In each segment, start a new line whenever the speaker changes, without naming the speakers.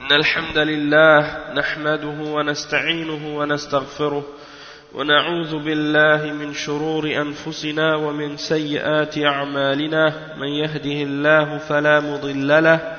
إن الحمد لله نحمده ونستعينه ونستغفره ونعوذ بالله من شرور أنفسنا ومن سيئات أعمالنا من يهده الله فلا مضل له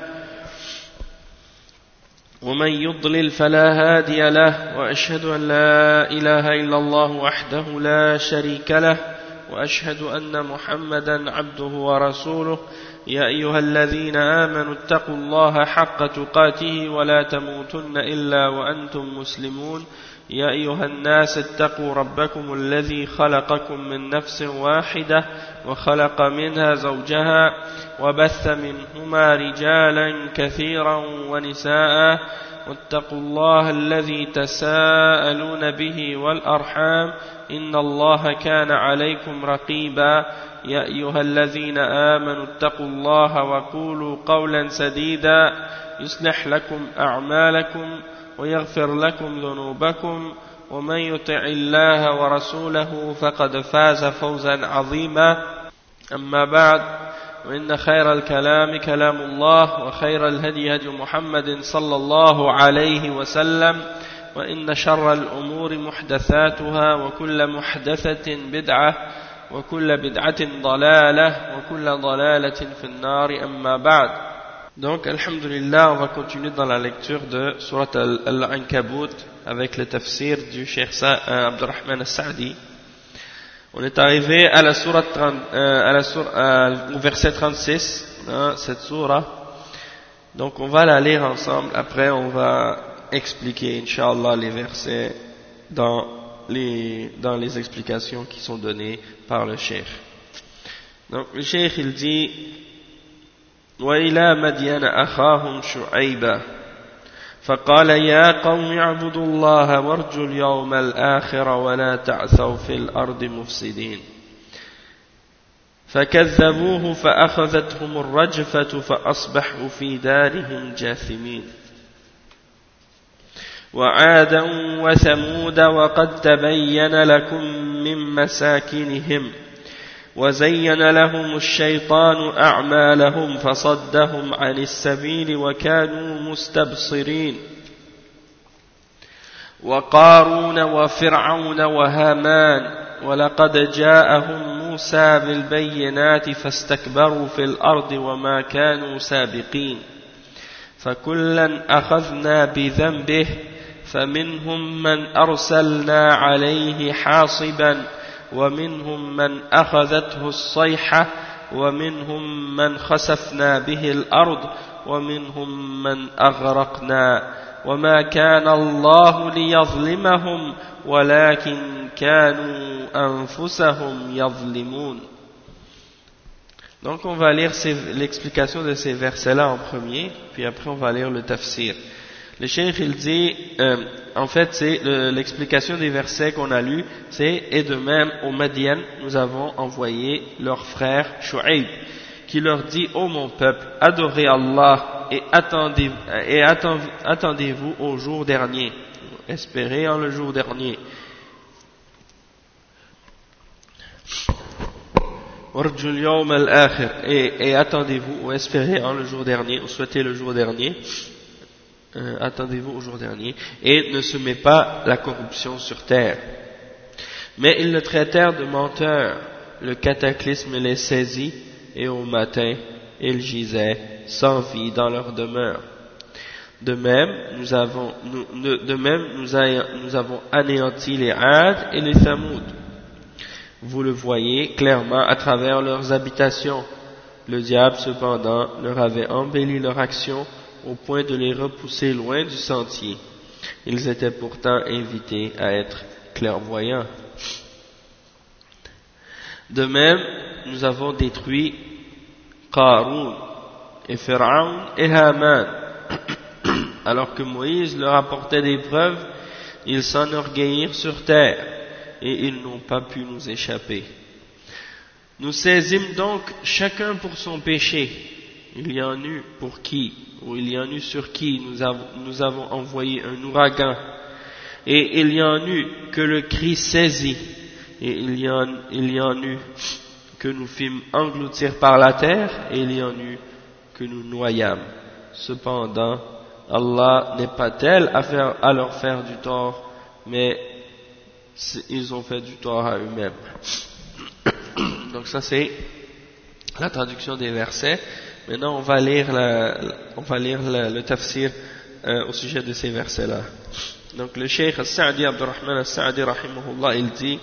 ومن يضلل فلا هادي له وأشهد أن لا إله إلا الله وحده لا شريك له وأشهد أن محمدا عبده ورسوله يا أيها الذين آمنوا اتقوا الله حق تقاته ولا تموتن إلا وأنتم مسلمون يا أيها الناس اتقوا ربكم الذي خلقكم من نفس واحدة وخلق منها زوجها وبث منهما رجالا كثيرا ونساء واتقوا الله الذي تساءلون به والأرحام إن الله كان عليكم رقيبا يا أيها الذين آمنوا اتقوا الله وقولوا قولا سديدا يصلح لكم أعمالكم ويغفر لكم ذنوبكم ومن يطع الله ورسوله فقد فاز فوزا عظيما أما بعد وإن خير الكلام كلام الله وخير الهدي هدي محمد صلى الله عليه وسلم وإن شر الأمور محدثاتها وكل محدثة بدعة وكل بدعة ضلالة وكل ضلالة في النار أما بعد. Donc, alhamdulillah, on va continuer dans la lecture de Surat Al-Ankabut avec le tafsir du Cheikh Abdurrahman Al-Sa'di. On est arrivé à la au verset 36, cette surah. Donc, on va la lire ensemble. Après, on va expliquer, Inch'Allah, les versets dans les explications qui sont données par le Cheikh. Donc, le Cheikh, il dit وإلى مدين أخاهم شعيبا فقال يا قوم اعبدوا الله وارجوا اليوم الآخر ولا تعثوا في الأرض مفسدين فكذبوه فأخذتهم الرجفة فأصبحوا في دارهم جاثمين وعادا وثمود وقد تبين لكم من مساكنهم وزين لهم الشيطان أعمالهم فصدهم عن السبيل وكانوا مستبصرين وقارون وفرعون وهامان ولقد جاءهم موسى بالبينات فاستكبروا في الأرض وما كانوا سابقين فكلا أخذنا بذنبه فمنهم من أرسلنا عليه حاصبا ومنهم من أخذته الصيحة ومنهم من خسفنا به الأرض ومنهم من أغرقنا وما كان الله ليظلمهم ولكن كانوا أنفسهم يظلمون. Donc on va lire l'explication de ces versets-là en premier, puis après on va lire le tafsir. Le cheikh il dit, en fait c'est l'explication des versets qu'on a lus, c'est et de même au Madian nous avons envoyé leur frère Shu'aib qui leur dit ô mon peuple adorez Allah et attendez-vous au jour dernier, espérez en le jour dernier. Et attendez-vous ou espérez en le jour dernier ou souhaitez le jour dernier. Attendez-vous au jour dernier, et ne se met pas la corruption sur terre. Mais ils le traitèrent de menteur, le cataclysme les saisit, et au matin, ils gisaient sans vie dans leur demeure. De même, nous avons anéanti les Ad et les Thamoud. Vous le voyez clairement à travers leurs habitations. Le diable, cependant, leur avait embelli leur action au point de les repousser loin du sentier. Ils étaient pourtant invités à être clairvoyants. De même, nous avons détruit Qarun et Pharaon et Haman. Alors que Moïse leur apportait des preuves, ils s'enorgueillirent sur terre et ils n'ont pas pu nous échapper. Nous saisîmes donc chacun pour son péché. Il y en eut pour qui, ou il y en eut sur qui nous avons envoyé un ouragan, et il y en eut que le cri saisit, et il y en eut que nous fîmes engloutir par la terre, et il y en eut que nous noyâmes. Cependant, Allah n'est pas tel à leur faire du tort, mais ils ont fait du tort à eux-mêmes. Donc ça c'est la traduction des versets. Maintenant on va lire le tafsir au sujet de ces versets-là. Donc le Cheikh Al-Sa'di Abdurrahman Al-Sa'di rahimahullah il dit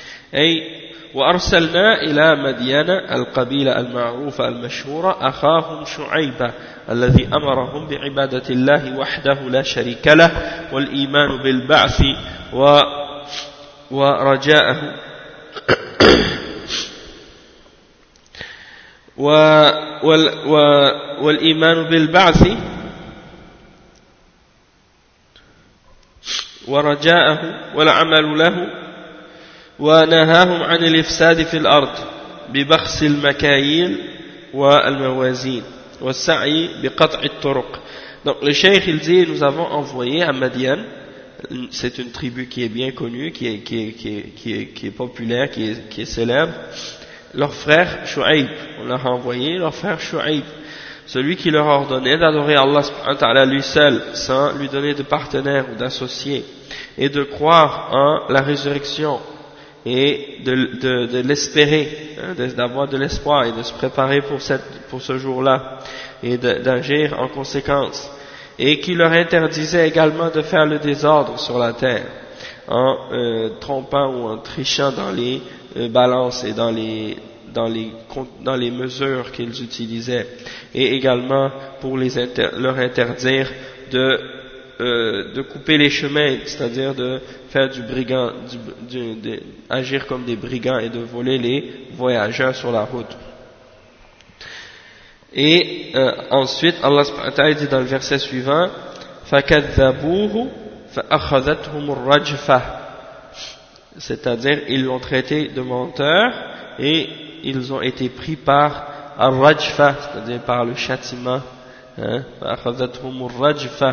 وأرسلنا إلى مدين القبيلة المعروفة المشهورة أخاهم شعيب الذي أمرهم بعبادة الله وحده لا شريك له والإيمان بالبعث ورجاءه والإيمان بالبعث ورجاءه والعمل له ونهاهم عن الإفساد في الأرض ببخس المكاييل والموازين والسعي بقطع الطرق. Donc le cheikh il dit nous avons envoyé à Madian, c'est une tribu qui est bien connue, qui est populaire, qui est célèbre, leur frère Shu'aib, on leur a envoyé leur frère Shu'aib, celui qui leur a ordonné d'adorer Allah subhanahu wa ta'ala lui seul, sans lui donner de partenaire ou d'associé, et de croire en la résurrection, et de l'espérer, d'avoir de l'espoir et de se préparer pour ce jour-là, et d'agir en conséquence, et qui leur interdisait également de faire le désordre sur la terre, en trompant ou en trichant dans les balances et dans les mesures qu'ils utilisaient, et également pour leur interdire de couper les chemins, c'est-à-dire de faire du brigand, agir comme des brigands et de voler les voyageurs sur la route. Et ensuite Allah subhanahu wa ta'ala dit dans le verset suivant فَكَذَّبُوهُ فَأَخَذَتْهُمُ الرَّجْفَةُ, c'est-à-dire ils l'ont traité de menteur et ils ont été pris par al-rajfa, c'est-à-dire par le châtiment, فَأَخَذَتْهُمُ الرَّجْفَةُ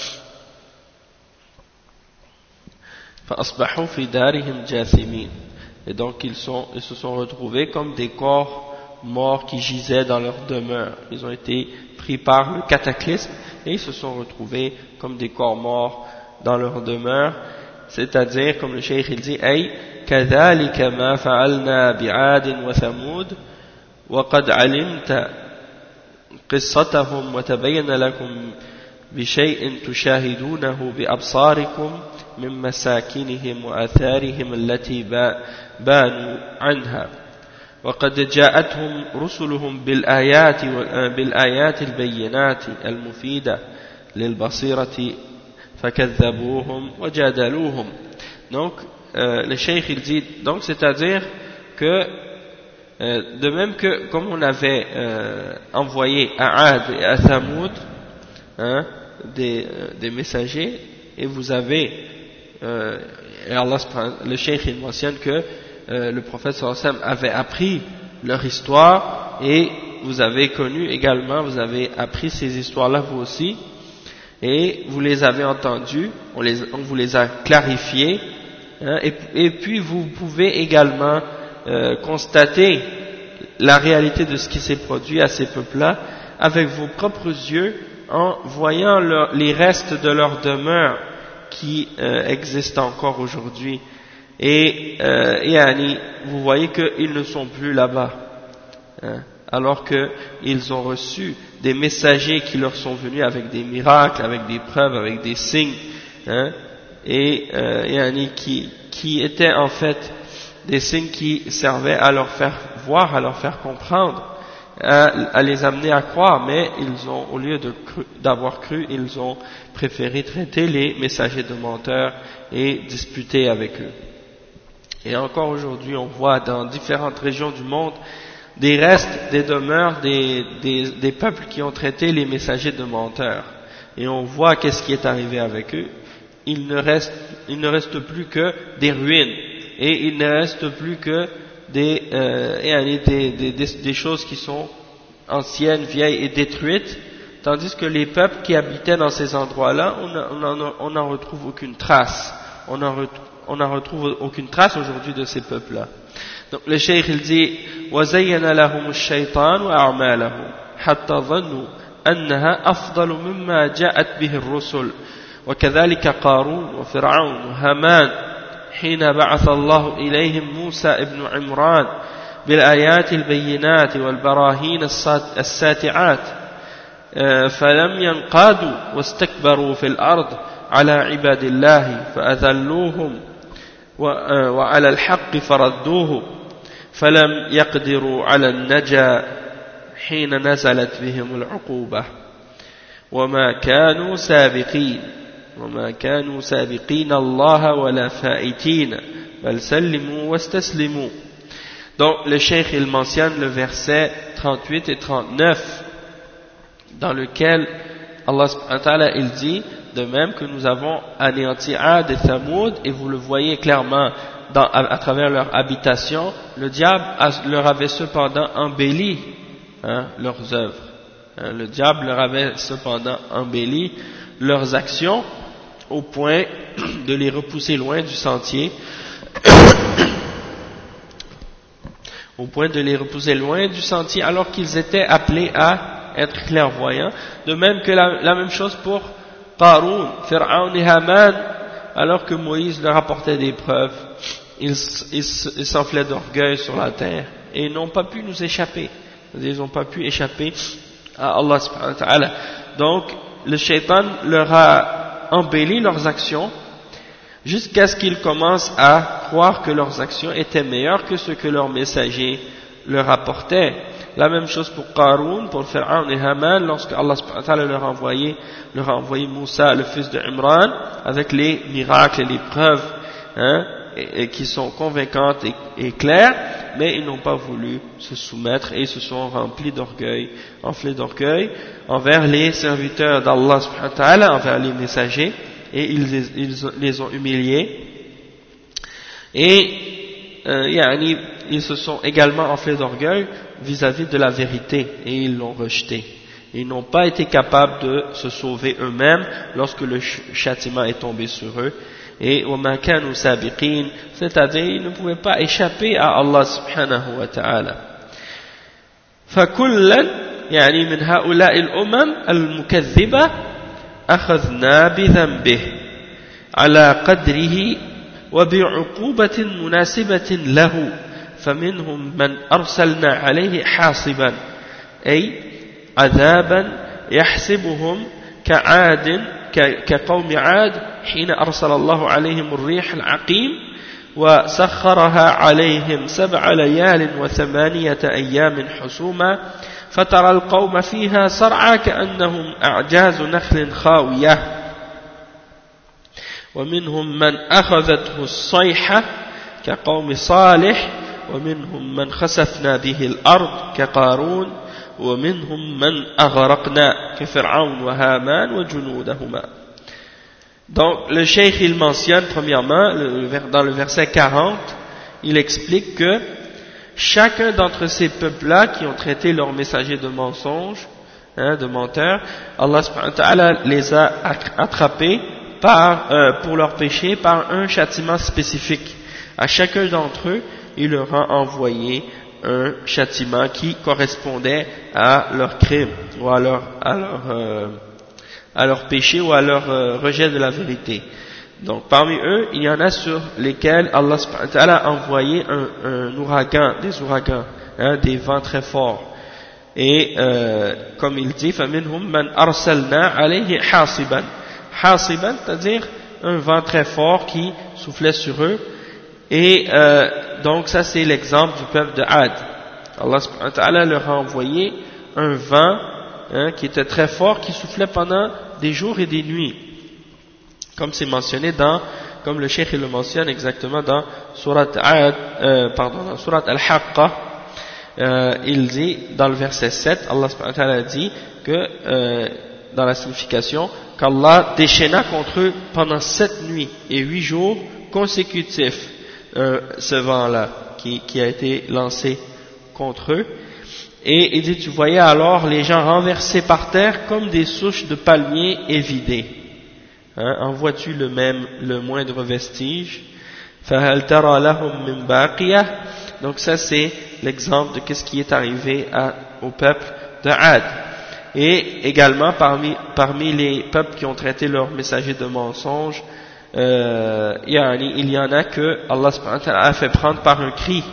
فَأَصْبَحُوا فِي دَارِهِمْ جَاثِمِينَ. Et donc ils se sont retrouvés comme des corps morts qui gisaient dans leur demeure. Ils ont été pris par le cataclysme et ils se sont retrouvés comme des corps morts dans leur demeure, c'est-à-dire comme le cheikh il dit أي كذلك ما فعلنا بعاد وثمود وقد علمت قصتهم وتبين لكم بشيء تشاهدونه بأبصاركم من مساكنهم وآثارهم التي بانوا عنها وقد جاءتهم رسلهم بالآيات البينات المفيدة للبصيرة فكذبوهم وجادلوهم. Donc le cheikh il dit donc c'est-à-dire que de même que comme on avait envoyé à Ad et à Thamoud des messagers, et vous avez et Allah, le cheikh il mentionne que le prophète sallallahu alayhi wa sallam avait appris leur histoire, et vous avez connu également, vous avez appris ces histoires-là vous aussi, et vous les avez entendues, on vous les a clarifiées, et puis vous pouvez également constater la réalité de ce qui s'est produit à ces peuples-là avec vos propres yeux, en voyant les restes de leur demeure qui existent encore aujourd'hui. Et vous voyez qu'ils ne sont plus là-bas, alors qu'ils ont reçu des messagers qui leur sont venus avec des miracles, avec des preuves, avec des signes, qui étaient en fait des signes qui servaient à leur faire voir, à leur faire comprendre, à les amener à croire, mais ils ont, au lieu d'avoir cru, ils ont préféré traiter les messagers de menteurs et disputer avec eux. Et encore aujourd'hui, on voit dans différentes régions du monde des restes, des demeures, des peuples qui ont traité les messagers de menteurs. Et on voit qu'est-ce qui est arrivé avec eux. Il ne reste plus que des ruines, et il ne reste plus que des choses qui sont anciennes, vieilles et détruites, tandis que les peuples qui habitaient dans ces endroits-là, on n'en retrouve aucune trace. On n'en retrouve aucune trace aujourd'hui de ces peuples-là. Donc le cheikh il dit وَزَيَّنَ لَهُمُ الشَّيْطَانُ أَعْمَالَهُمْ حَتَّى ظَنُّوا أنها أفضل مما جاءت به الرسل وكذلك قارون وفرعون وهامان حين بعث الله إليهم موسى ابن عمران بالآيات البينات والبراهين الساتعات فلم ينقادوا واستكبروا في الأرض على عباد الله فأذلوهم وعلى الحق فردوه فلم يقدروا على النجاة حين نزلت بهم العقوبة وما كانوا سابقين الله ولا فائتين بل سلموا واستسلموا. Donc le cheikh il mentionne le verset 38 et 39 dans lequel Allah subhanahu wa ta'ala il dit de même que nous avons anéanti Ad et Thamoud, et vous le voyez clairement à travers leur habitation, le diable leur avait cependant embelli leurs œuvres. Le diable leur avait cependant embelli leurs actions au point de les repousser loin du sentier, alors qu'ils étaient appelés à être clairvoyants. De même que la même chose pour Qarun, Pharaon et Haman, alors que Moïse leur apportait des preuves, ils s'enflaient d'orgueil sur la terre et ils n'ont pas pu nous échapper. Ils n'ont pas pu échapper à Allah subhanahu wa ta'ala. Donc le shaitan leur a embelli leurs actions jusqu'à ce qu'ils commencent à croire que leurs actions étaient meilleures que ce que leurs messagers leur apportaient. La même chose pour Qarun, pour Pharaon et Haman, lorsque Allah subhanahu wa ta'ala leur a envoyé Moussa, le fils de Imran, avec les miracles et les preuves et qui sont convaincantes et claires, mais ils n'ont pas voulu se soumettre et ils se sont enflés d'orgueil envers les serviteurs d'Allah subhanahu wa ta'ala, envers les messagers, et ils les ont humiliés. Et ils se sont également enflés d'orgueil vis-à-vis de la vérité et ils l'ont rejeté. Ils n'ont pas été capables de se sauver eux-mêmes lorsque le châtiment est tombé sur eux. Et وَمَا كَانُوا سَابِقِينَ, c'est-à-dire ils ne pouvaient pas échapper à Allah subhanahu wa ta'ala. فَكُلًّا من هؤلاء الأمم المكذبة أخذنا بذنبه على قدره وبعقوبة مناسبة له فمنهم من أرسلنا عليه حاصبا أي عذابا يحسبهم كقوم عاد حين أرسل الله عليهم الريح العقيم وسخرها عليهم 7 ليال و8 أيام حسوما فترى القوم فيها صرعى كأنهم أعجاز نخل خاوية ومنهم من أخذته الصيحة كقوم صالح ومنهم من خسفنا به الأرض كقارون ومنهم من أغرقنا كفرعون وهامان وجنودهما. Donc le cheikh il mentionne premièrement dans le verset 40, il explique que chacun d'entre ces peuples-là qui ont traité leurs messagers de mensonges, de menteurs, Allah subhanahu wa ta'ala les a attrapés pour leurs péchés par un châtiment spécifique. À chacun d'entre eux, il leur a envoyé un châtiment qui correspondait à leur crime ou à leur péché ou à leur rejet de la vérité. Donc parmi eux, il y en a sur lesquels Allah subhanahu wa ta'ala a envoyé un ouragan, des ouragans, des vents très forts. Et comme il dit, فَمِنْهُمْ مَنْ أَرْسَلْنَا عَلَيْهِ حَاصِبًا. Hasiban, c'est-à-dire un vent très fort qui soufflait sur eux. Et donc ça c'est l'exemple du peuple de Ad. Allah subhanahu wa ta'ala leur a envoyé un vent qui était très fort, qui soufflait pendant des jours et des nuits. Comme c'est mentionné comme le cheikh le mentionne exactement dans Surat Al-Haqqa, il dit dans le verset 7, Allah subhanahu wa ta'ala dit que dans la signification qu'Allah déchaîna contre eux pendant 7 nuits et 8 jours consécutifs ce vent-là qui a été lancé contre eux. Et il dit, tu voyais alors les gens renversés par terre comme des souches de palmiers évidées. En vois-tu le moindre vestige? فَهَلْ تَرَى لَهُمْ مِنْ بَاقِيَةٍ. Donc ça c'est l'exemple de ce qui est arrivé au peuple de Ad. Et également parmi les peuples qui ont traité leurs messagers de mensonges, il y en a que Allah subhanahu wa ta'ala a fait prendre par un cri.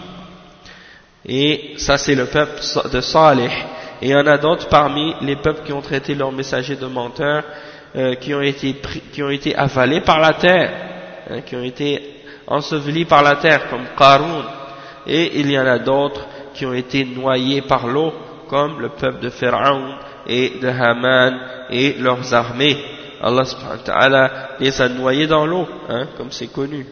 Et ça c'est le peuple de Salih. Et il y en a d'autres parmi les peuples qui ont traité leurs messagers de menteurs, qui ont été avalés par la terre, qui ont été ensevelis par la terre, comme Qarun. Et il y en a d'autres qui ont été noyés par l'eau, comme le peuple de Pharaon et de Haman et leurs armées. Allah subhanahu wa ta'ala les a noyés dans l'eau, comme c'est connu.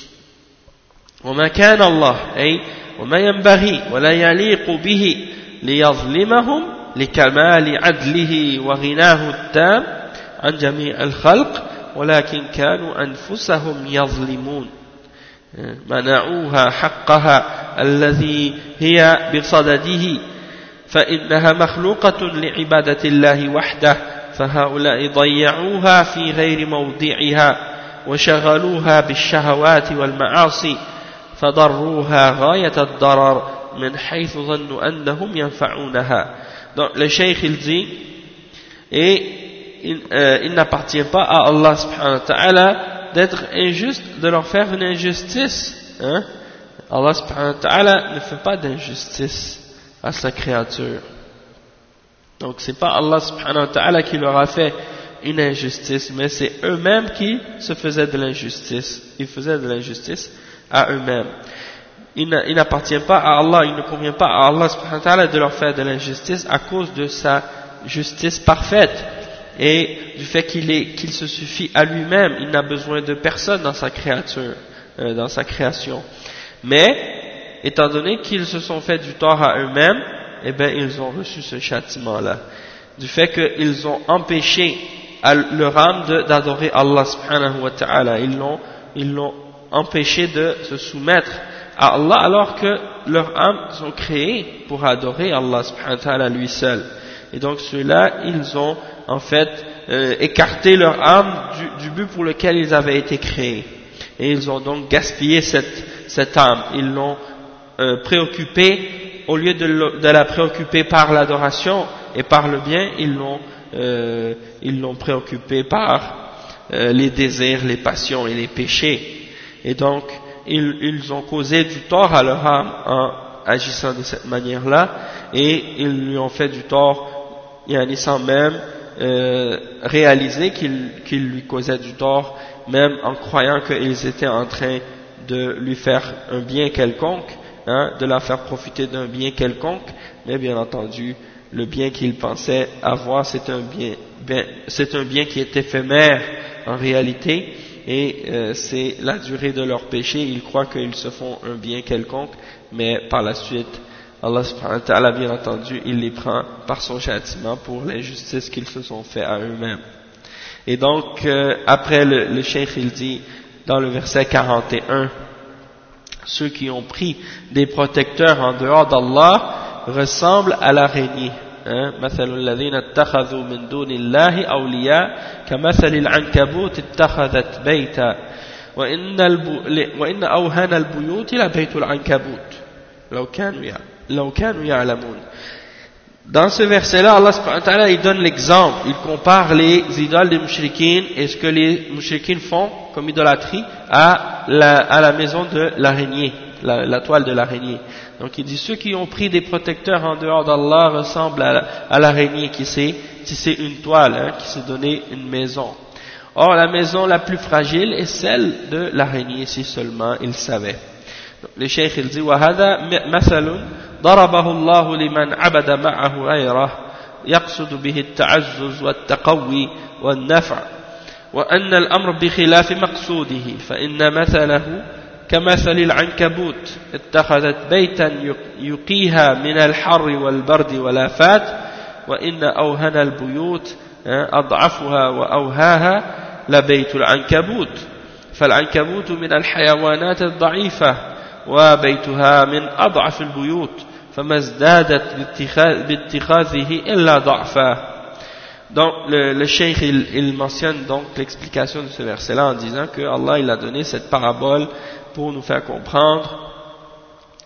وما كان الله أي وما ينبغي ولا يليق به ليظلمهم لكمال عدله وغناه التام عن جميع الخلق ولكن كانوا أنفسهم يظلمون منعوها حقها الذي هي بصدده فإنها مخلوقة لعبادة الله وحده فهؤلاء ضيعوها في غير موضعها وشغلوها بالشهوات والمعاصي فضروها غاية الضرر من حيث ظنوا أنهم ينفعونها. Donc le cheikh il dit, et il n'appartient pas à Allah subhanahu wa ta'ala d'être injuste, de leur faire une injustice. Allah subhanahu wa ta'ala ne fait pas d'injustice à sa créature. Donc c'est pas Allah subhanahu wa ta'ala qui leur a fait une injustice, mais c'est eux-mêmes qui se faisaient de l'injustice. Ils faisaient de l'injustice à eux-mêmes. Il n'appartient pas à Allah, il ne convient pas à Allah subhanahu wa ta'ala de leur faire de l'injustice à cause de sa justice parfaite et du fait qu'il se suffit à lui-même. Il n'a besoin de personne dans sa créature, dans sa création. Mais étant donné qu'ils se sont fait du tort à eux-mêmes, eh bien ils ont reçu ce châtiment-là, du fait qu'ils ont empêché leur âme d'adorer Allah subhanahu wa ta'ala. Ils l'ont empêché de se soumettre à Allah alors que leurs âmes sont créées pour adorer Allah subhanahu wa ta'ala lui seul. Et donc ceux-là, ils ont en fait écarté leur âme du but pour lequel ils avaient été créés. Et ils ont donc gaspillé cette âme. Ils l'ont préoccupée, au lieu de la préoccuper par l'adoration et par le bien, ils l'ont préoccupée par les désirs, les passions et les péchés. Et donc ils ont causé du tort à leur âme en agissant de cette manière-là, et ils lui ont fait du tort sans même réaliser qu'ils lui causaient du tort, même en croyant qu'ils étaient en train de lui faire un bien quelconque, de la faire profiter d'un bien quelconque. Mais bien entendu, le bien qu'ils pensaient avoir, c'est un bien qui est éphémère en réalité, et c'est la durée de leur péché. Ils croient qu'ils se font un bien quelconque, mais par la suite, Allah subhanahu wa ta'ala, bien entendu, il les prend par son châtiment pour l'injustice qu'ils se sont fait à eux-mêmes. Et donc, après le cheikh il dit, dans le verset 41, ceux qui ont pris des protecteurs en dehors d'Allah ressemblent à l'araignée. مثل الذين اتخذوا من دون الله أولياء كمثل العنكبوت اتخذت بيتا وإن أوهن البيوت لبيت العنكبوت لو كانوا يعلمون. Dans ce verset-là, Allah subhanahu wa ta'ala, il donne l'exemple, il compare les idoles des mouchrikines et ce que les mouchrikines font comme idolâtrie à la maison de l'araignée, la toile de l'araignée. Donc il dit, ceux qui ont pris des protecteurs en dehors d'Allah ressemblent à l'araignée qui s'est tissé une toile, qui s'est donné une maison. Or la maison la plus fragile est celle de l'araignée, si seulement ils savaient. Donc, le cheikh il dit, وَهَذَا مَثَلٌ ضربه الله لمن عبد معه غيره يقصد به التعزز والتقوي والنفع وأن الأمر بخلاف مقصوده فإن مثله كمثل العنكبوت اتخذت بيتا يقيها من الحر والبرد والآفات وإن أوهن البيوت أضعفها وأوهاها لبيت العنكبوت فالعنكبوت من الحيوانات الضعيفة وبيتها من أضعف البيوت فما ازدادت باتخاذه إلا ضعفا. Donc le cheikh il mentionne donc l'explication de ce verset-là en disant que Allah il a donné cette parabole pour nous faire comprendre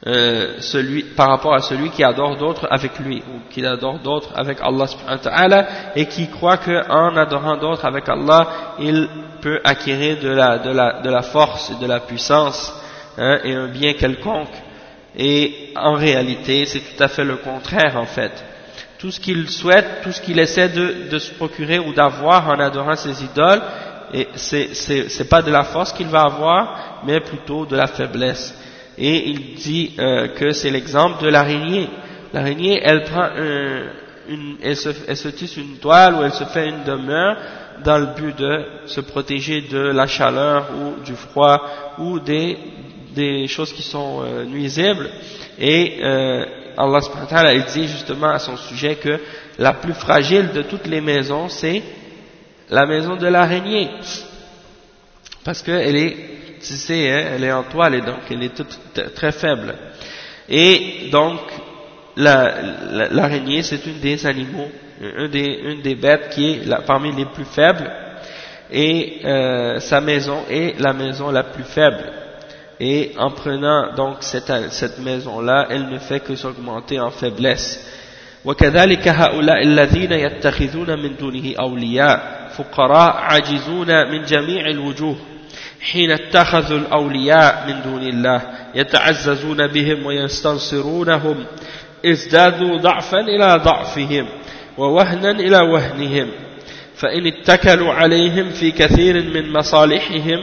par rapport à celui qui adore d'autres avec lui, ou qui adore d'autres avec Allah subhanahu wa ta'ala, et qui croit qu'en adorant d'autres avec Allah, il peut acquérir de la force et de la puissance, hein, et un bien quelconque. Et en réalité, c'est tout à fait le contraire en fait. Tout ce qu'il souhaite, tout ce qu'il essaie de se procurer ou d'avoir en adorant ses idoles, et c'est pas de la force qu'il va avoir, mais plutôt de la faiblesse. Et il dit que c'est l'exemple de l'araignée. L'araignée, elle prend elle se tisse une toile ou elle se fait une demeure dans le but de se protéger de la chaleur ou du froid ou des choses qui sont nuisibles. Et Allah subhanahu wa ta'ala, il dit justement à son sujet que la plus fragile de toutes les maisons, c'est la maison de l'araignée, parce qu'elle est tissée, hein, elle est en toile et donc elle est toute très faible. Et donc l'araignée, c'est une des animaux, une des bêtes qui est parmi les plus faibles, et sa maison est la maison la plus faible. Et en prenant donc cette maison-là, elle ne fait que s'augmenter en faiblesse. وكذلك هؤلاء الذين يتخذون من دونه أولياء فقراء عاجزون من جميع الوجوه حين اتخذوا الأولياء من دون الله يتعززون بهم ويستنصرونهم ازدادوا ضعفا إلى ضعفهم ووهنا إلى وهنهم فإن اتكلوا عليهم في كثير من مصالحهم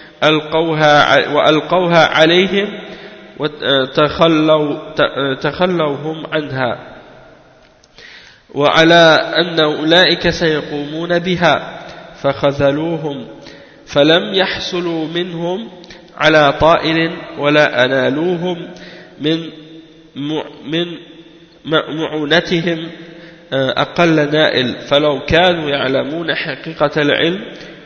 وألقوها عليهم وتخلوهم عنها وعلى أن أولئك سيقومون بها فخذلوهم فلم يحصلوا منهم على طائل ولا أنالوهم من معونتهم أقل نائل فلو كانوا يعلمون حقيقة العلم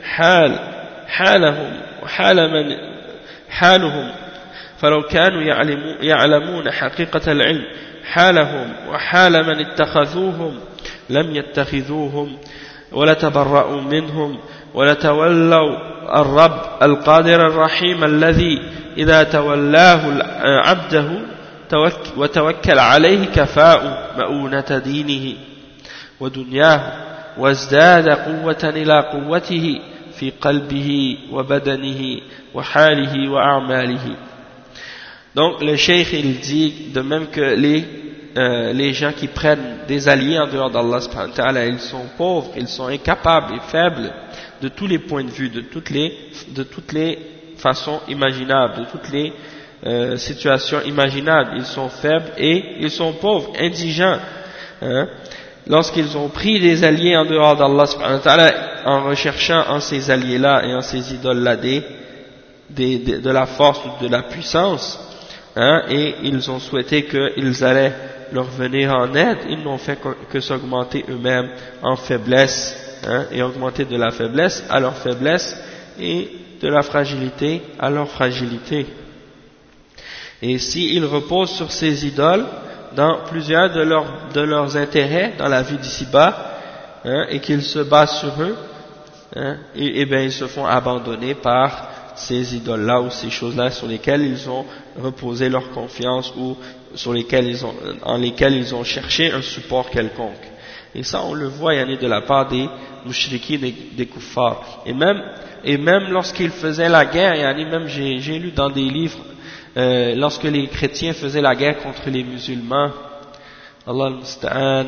حالهم فلو كانوا يعلمون حقيقة العلم حالهم وحال من اتخذوهم لم يتخذوهم ولتبرأوا منهم ولتولوا الرب القادر الرحيم الذي إذا تولاه عبده وتوكل عليه كفاء مؤونة دينه ودنياه وازداد قوة إلى قوته في قلبه وبدنه وحاله وأعماله. Donc le cheikh il dit de même que les gens qui prennent des alliés en dehors d'Allah subhanahu wa ta'ala, ils sont pauvres, ils sont incapables et faibles de tous les points de vue, de toutes les façons imaginables, de toutes les situations imaginables. Ils sont faibles et ils sont pauvres, indigents, hein. Lorsqu'ils ont pris des alliés en dehors d'Allah subhanahu wa ta'ala, en recherchant en ces alliés-là et en ces idoles-là de la force ou de la puissance, hein, et ils ont souhaité qu'ils allaient leur venir en aide, ils n'ont fait que s'augmenter eux-mêmes en faiblesse, hein, et augmenter de la faiblesse à leur faiblesse et de la fragilité à leur fragilité. Et s'ils reposent sur ces idoles dans plusieurs de leurs intérêts dans la vie d'ici-bas, hein, et qu'ils se basent sur eux, hein, et bien ils se font abandonner par ces idoles-là ou ces choses-là sur lesquelles ils ont reposé leur confiance ou en lesquelles ils ont cherché un support quelconque. Et ça on le voit, il y en a de la part des mouchriquins, des kuffars. Et même lorsqu'ils faisaient la guerre, il y en a même, j'ai lu dans des livres, lorsque les chrétiens faisaient la guerre contre les musulmans, Allah al-Musta'an,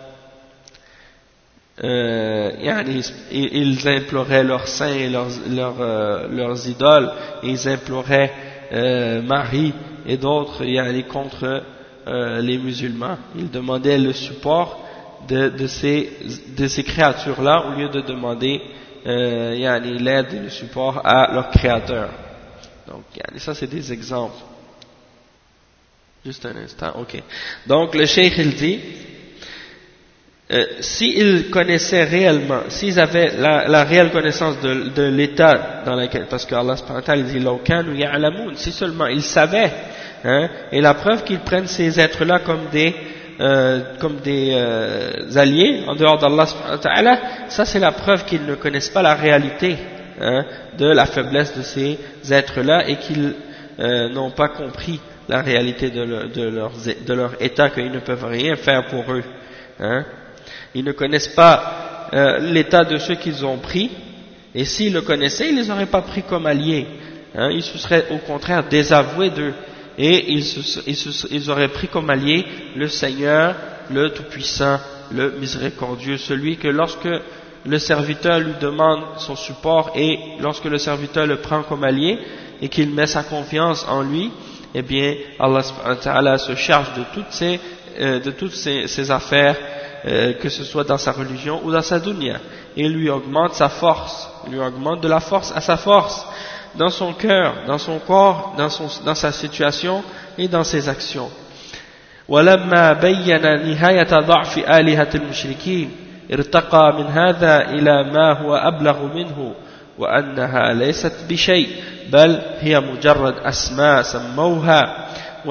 ils imploraient leurs saints et leurs idoles, et ils imploraient Marie et d'autres contre les musulmans. Ils demandaient le support de ces créatures-là au lieu de demander l'aide et le support à leur créateur. Donc ça c'est des exemples. Juste un instant, ok. Donc le cheikh il dit, s'ils connaissaient réellement, s'ils avaient la réelle connaissance de l'état dans lequel, parce que Allah subhanahu wa ta'ala dit law kanu ya'lamun, si seulement ils savaient, hein, et la preuve qu'ils prennent ces êtres-là comme des alliés en dehors d'Allah subhanahu wa ta'ala, ça c'est la preuve qu'ils ne connaissent pas la réalité, hein, de la faiblesse de ces êtres-là, et qu'ils n'ont pas compris la réalité de leur état, qu'ils ne peuvent rien faire pour eux. Hein. Ils ne connaissent pas l'état de ceux qu'ils ont pris, et s'ils le connaissaient, ils ne les auraient pas pris comme alliés. Hein. Ils se seraient au contraire désavoués d'eux, et ils auraient pris comme alliés le Seigneur, le Tout-Puissant, le Miséricordieux, celui que lorsque le serviteur lui demande son support et lorsque le serviteur le prend comme allié et qu'il met sa confiance en lui, eh bien Allah subhanahu wa ta'ala se charge de toutes ses affaires, que ce soit dans sa religion ou dans sa dunya, et lui augmente sa force, lui augmente de la force à sa force, dans son cœur, dans son corps, dans sa situation et dans ses actions. ولما بين نهاية ضعف آلهة المشركين ارتقى من هذا إلى ما هو أبلغ منه وأنها ليست بشيء بل هي مجرد أسماء سموها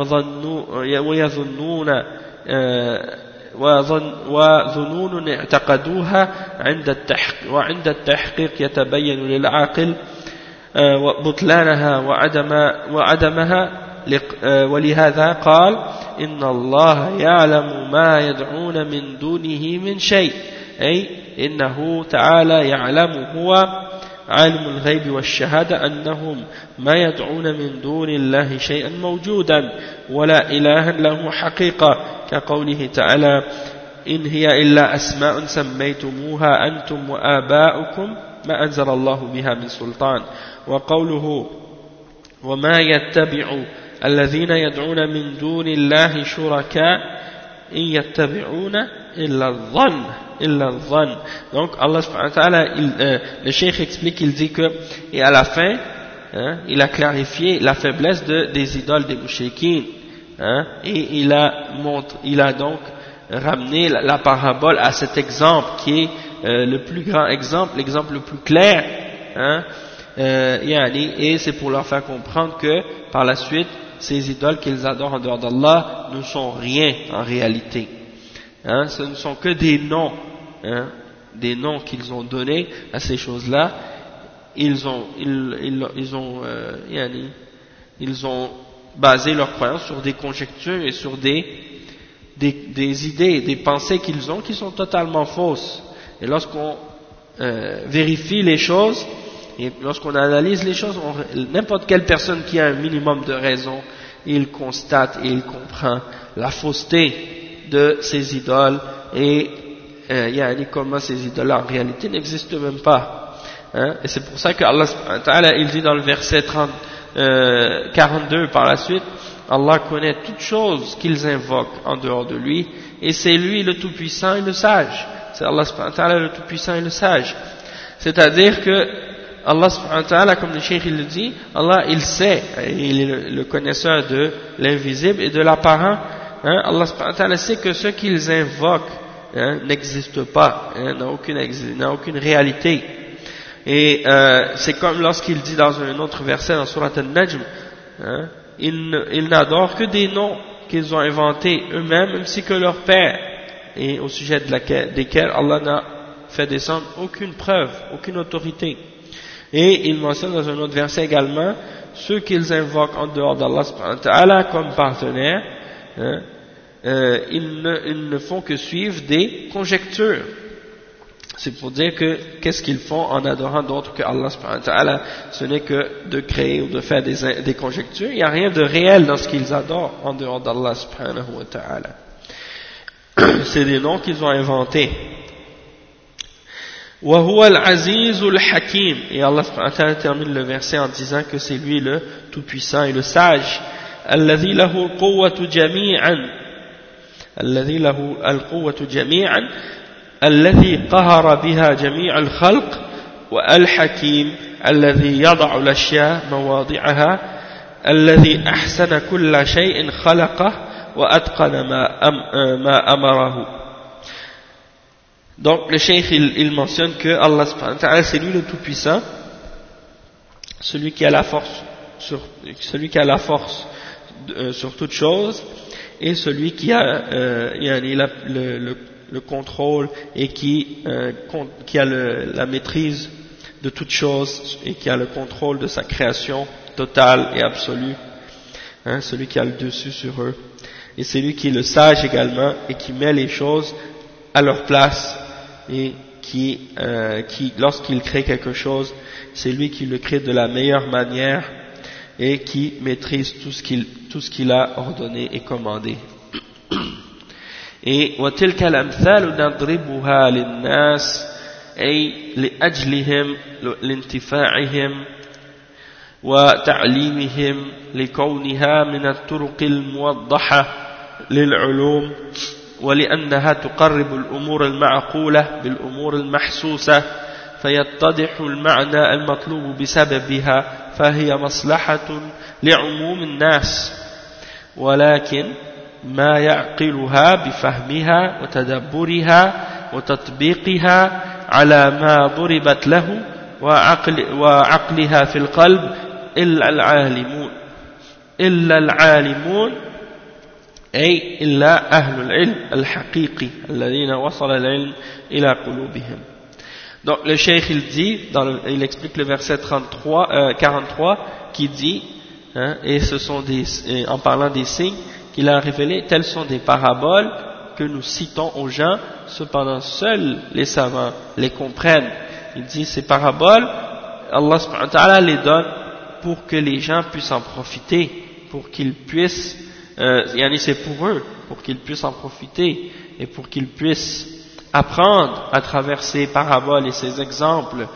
وظنون اعتقدوها وعند التحقيق يتبين للعاقل بطلانها وعدمها ولهذا قال إن الله يعلم ما يدعون من دونه من شيء أي إنه تعالى يعلم هو عالم الغيب والشهادة أنهم ما يدعون من دون الله شيئا موجودا ولا إله له حقيقة كقوله تعالى إن هي إلا أسماء سميتموها أنتم وآباؤكم ما أنزل الله بها من سلطان وقوله وما يتبع الذين يدعون من دون الله شركاء إن يتبعون إلا الظن. Donc Allah subhanahu wa ta'ala, le cheikh explique, il dit que, et à la fin, hein, il a clarifié la faiblesse des idoles des mouchriquines, hein, et il a donc ramené la parabole à cet exemple qui est le plus grand exemple, l'exemple le plus clair, hein, et c'est pour leur faire comprendre que par la suite ces idoles qu'ils adorent en dehors d'Allah ne sont rien en réalité, hein, ce ne sont que des noms, hein, des noms qu'ils ont donnés à ces choses-là. Ils ont basé leur croyance sur des conjectures et sur des idées, des pensées qu'ils ont qui sont totalement fausses. Et lorsqu'on vérifie les choses et lorsqu'on analyse les choses, n'importe quelle personne qui a un minimum de raison, il constate et il comprend la fausseté de ces idoles et comment ces idoles en réalité n'existent même pas. Hein? Et c'est pour ça que Allah subhanahu wa ta'ala, il dit dans le verset 42 par la suite, Allah connaît toutes choses qu'ils invoquent en dehors de lui, et c'est lui le tout-puissant et le sage. C'est Allah subhanahu wa ta'ala le tout-puissant et le sage. C'est-à-dire que Allah subhanahu wa ta'ala, comme le cheikh il le dit, Allah il sait, il est le connaisseur de l'invisible et de l'apparent. Hein? Allah subhanahu wa ta'ala sait que ce qu'ils invoquent, hein, n'existe pas, hein, n'a aucune réalité. Et c'est comme lorsqu'il dit dans un autre verset dans Surat Al-Najm, hein, ils n'adorent que des noms qu'ils ont inventés eux-mêmes ainsi que leur père, et au sujet desquels Allah n'a fait descendre aucune preuve, aucune autorité. Et il mentionne dans un autre verset également ceux qu'ils invoquent en dehors d'Allah subhanahu wa ta'ala comme partenaires, hein, ils ne font que suivre des conjectures. C'est pour dire que qu'est-ce qu'ils font en adorant d'autres que Allah subhanahu wa ta'ala, ce n'est que de créer ou de faire des conjectures. Il n'y a rien de réel dans ce qu'ils adorent en dehors d'Allah subhanahu wa ta'ala. C'est des noms qu'ils ont inventés. وَهُوَ الْعَزِيزُ الْحَكِيمُ. Et Allah subhanahu wa ta'ala termine le verset en disant que c'est lui le tout-puissant et le sage. الَّذِي لَهُ الْقُوَّةُ جَمِيعًا الَّذِي لَهُ الْقُوَّةُ جَمِيعًا الذي قهر بها جميع الخلق والحكيم الذي يضع الأشياء مواضعها الذي أحسن كل شيء خلقه وأتقن ما أمره. Donc le cheikh il mentionne que Allah subhanahu wa ta'ala c'est lui le tout-puissant, celui qui a la force sur toute chose, et celui qui a le contrôle et qui a la maîtrise de toutes choses et qui a le contrôle de sa création totale et absolue. celui qui a le dessus sur eux, et c'est lui qui est le sage également et qui met les choses à leur place, et qui lorsqu'il crée quelque chose, c'est lui qui le crée de la meilleure manière et qui maîtrise tout ce qu'il a ordonné et commandé. Et وتلك الأمثال نضربها للناس أي لأجلهم لانتفاعهم وتعليمهم لكونها من الطرق الموضحة للعلوم ولأنها تقرب الأمور المعقولة بالأمور المحسوسة فيتضح المعنى المطلوب بسببها فهي مصلحة لعموم الناس ولكن ما يعقلها بفهمها وتدبرها وتطبيقها على ما ضربت له وعقلها في القلب إلا العالمون أي إلا أهل العلم الحقيقي الذين وصل العلم إلى قلوبهم. Donc le cheikh il dit, il explique le verset 43 qui dit, et ce sont en parlant des signes qu'il a révélés, tels sont des paraboles que nous citons aux gens, cependant seuls les savants les comprennent. Il dit ces paraboles, Allah subhanahu wa ta'ala les donne pour que les gens puissent en profiter, pour qu'ils puissent, c'est pour eux, pour qu'ils puissent en profiter et pour qu'ils puissent apprendre à travers ces paraboles et ces exemples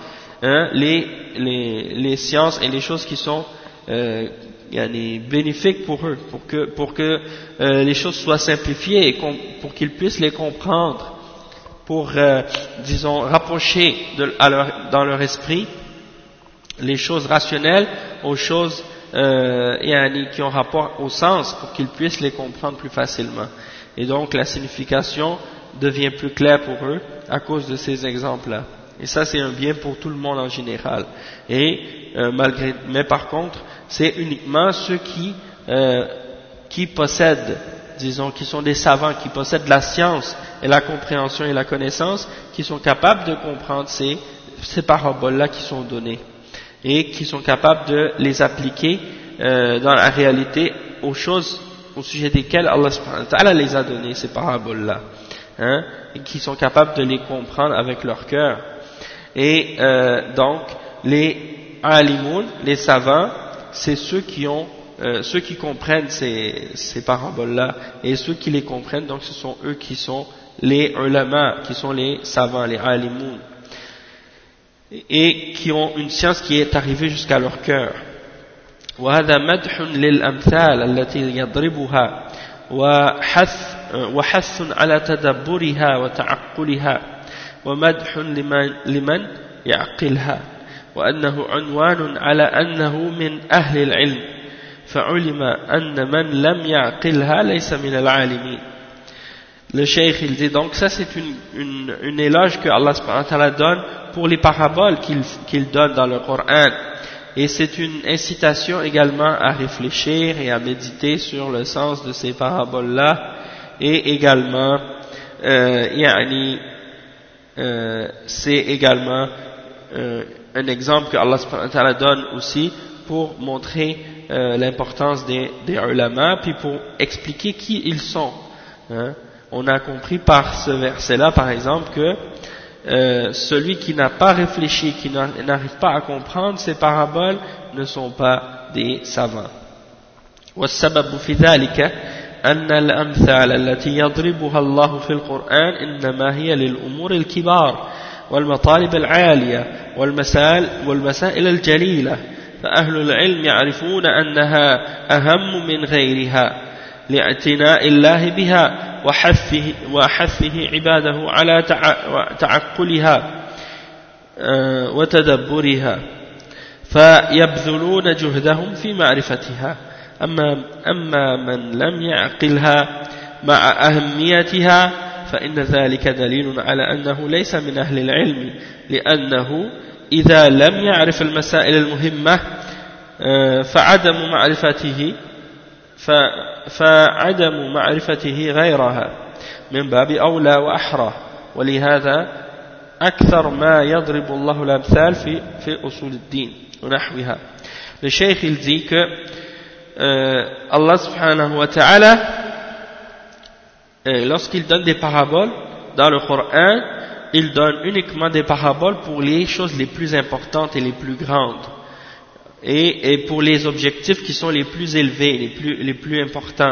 les sciences et les choses qui sont bénéfiques pour eux, pour que les choses soient simplifiées et pour qu'ils puissent les comprendre, pour disons rapprocher dans leur esprit les choses rationnelles aux choses qui ont rapport au sens, pour qu'ils puissent les comprendre plus facilement. Et donc la signification devient plus claire pour eux à cause de ces exemples-là. Et ça c'est un bien pour tout le monde en général. Et mais par contre, c'est uniquement ceux qui possèdent, disons, qui sont des savants, qui possèdent la science et la compréhension et la connaissance, qui sont capables de comprendre ces paraboles-là qui sont données et qui sont capables de les appliquer dans la réalité aux choses au sujet desquelles Allah subhanahu wa ta'ala les a données, ces paraboles-là, et qui sont capables de les comprendre avec leur cœur. Et donc les alimoun, les savants, c'est ceux qui comprennent ces paraboles-là, et ceux qui les comprennent, donc ce sont eux qui sont les ulama, qui sont les savants, les alimoun, et qui ont une science qui est arrivée jusqu'à leur cœur. وهذا مدح للأمثال التي يضربها وحث على تدبرها وتعقلها ومدح لمن يعقلها وأنه عنوان على أنه من أهل العلم فعلم أن من لم يعقلها ليس من العالمين. Le cheikh il dit donc ça c'est une éloge que Allah subhanahu wa ta'ala donne pour les paraboles qu'il donne dans le Coran, et c'est une incitation également à réfléchir et à méditer sur le sens de ces paraboles là, et également c'est également un exemple que Allah subhanahu wa ta'ala donne aussi pour montrer l'importance des ulama, puis pour expliquer qui ils sont. On a compris par ce verset-là, par exemple, que celui qui n'a pas réfléchi, qui n'arrive pas à comprendre ces paraboles, ne sont pas des savants. والسبب في ذلك أن الأمثال التي يضربها الله في القرآن إنما هي للأمور الكبار والمطالب العالية والمسائل الجليلة، فأهل العلم يعرفون أنها أهم من غيرها لاعتناء الله بها وحثه عباده على تعقلها وتدبرها، فيبذلون جهدهم في معرفتها. أما من لم يعقلها مع أهميتها فإن ذلك دليل على أنه ليس من أهل العلم، لأنه إذا لم يعرف المسائل المهمة فعدم معرفته غيرها من باب أولى وأحرى. ولهذا أكثر ما يضرب الله الأمثال في أصول الدين ونحوها. Le cheikh il dit que Allah subhanahu wa ta'ala, lorsqu'il donne des paraboles dans le Coran, il donne uniquement des paraboles pour les choses les plus importantes et les plus grandes, et pour les objectifs qui sont les plus élevés, les plus importants.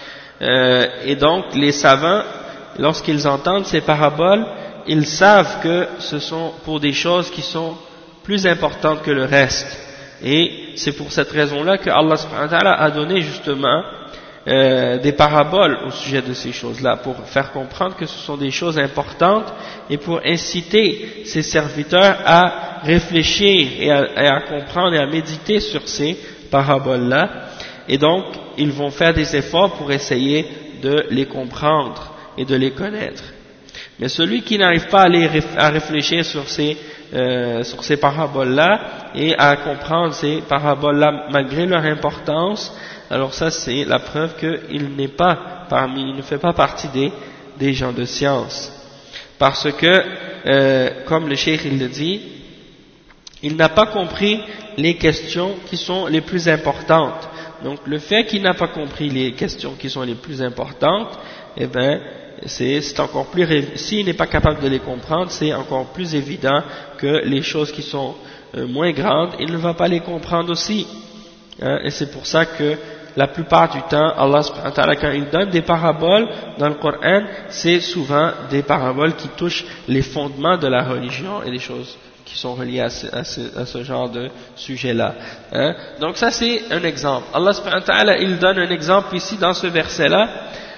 Et donc les savants, lorsqu'ils entendent ces paraboles, ils savent que ce sont pour des choses qui sont plus importantes que le reste. Et c'est pour cette raison-là que Allah subhanahu wa ta'ala a donné justement des paraboles au sujet de ces choses-là, pour faire comprendre que ce sont des choses importantes et pour inciter ses serviteurs à réfléchir et à comprendre et à méditer sur ces paraboles-là. Et donc, ils vont faire des efforts pour essayer de les comprendre et de les connaître. Mais celui qui n'arrive pas à réfléchir sur ces paraboles-là et à comprendre ces paraboles-là malgré leur importance, alors ça c'est la preuve qu'il ne fait pas partie des gens de science. Parce que, comme le cheikh il le dit, il n'a pas compris les questions qui sont les plus importantes. Donc le fait qu'il n'a pas compris les questions qui sont les plus importantes, eh ben, c'est encore plus, s'il n'est pas capable de les comprendre, c'est encore plus évident que les choses qui sont moins grandes, il ne va pas les comprendre aussi. Et c'est pour ça que la plupart du temps, Allah subhanahu wa ta'ala, quand il donne des paraboles dans le Coran, c'est souvent des paraboles qui touchent les fondements de la religion et des choses qui sont reliées à ce genre de sujet-là. Donc ça c'est un exemple. Allah subhanahu wa ta'ala, il donne un exemple ici dans ce verset-là.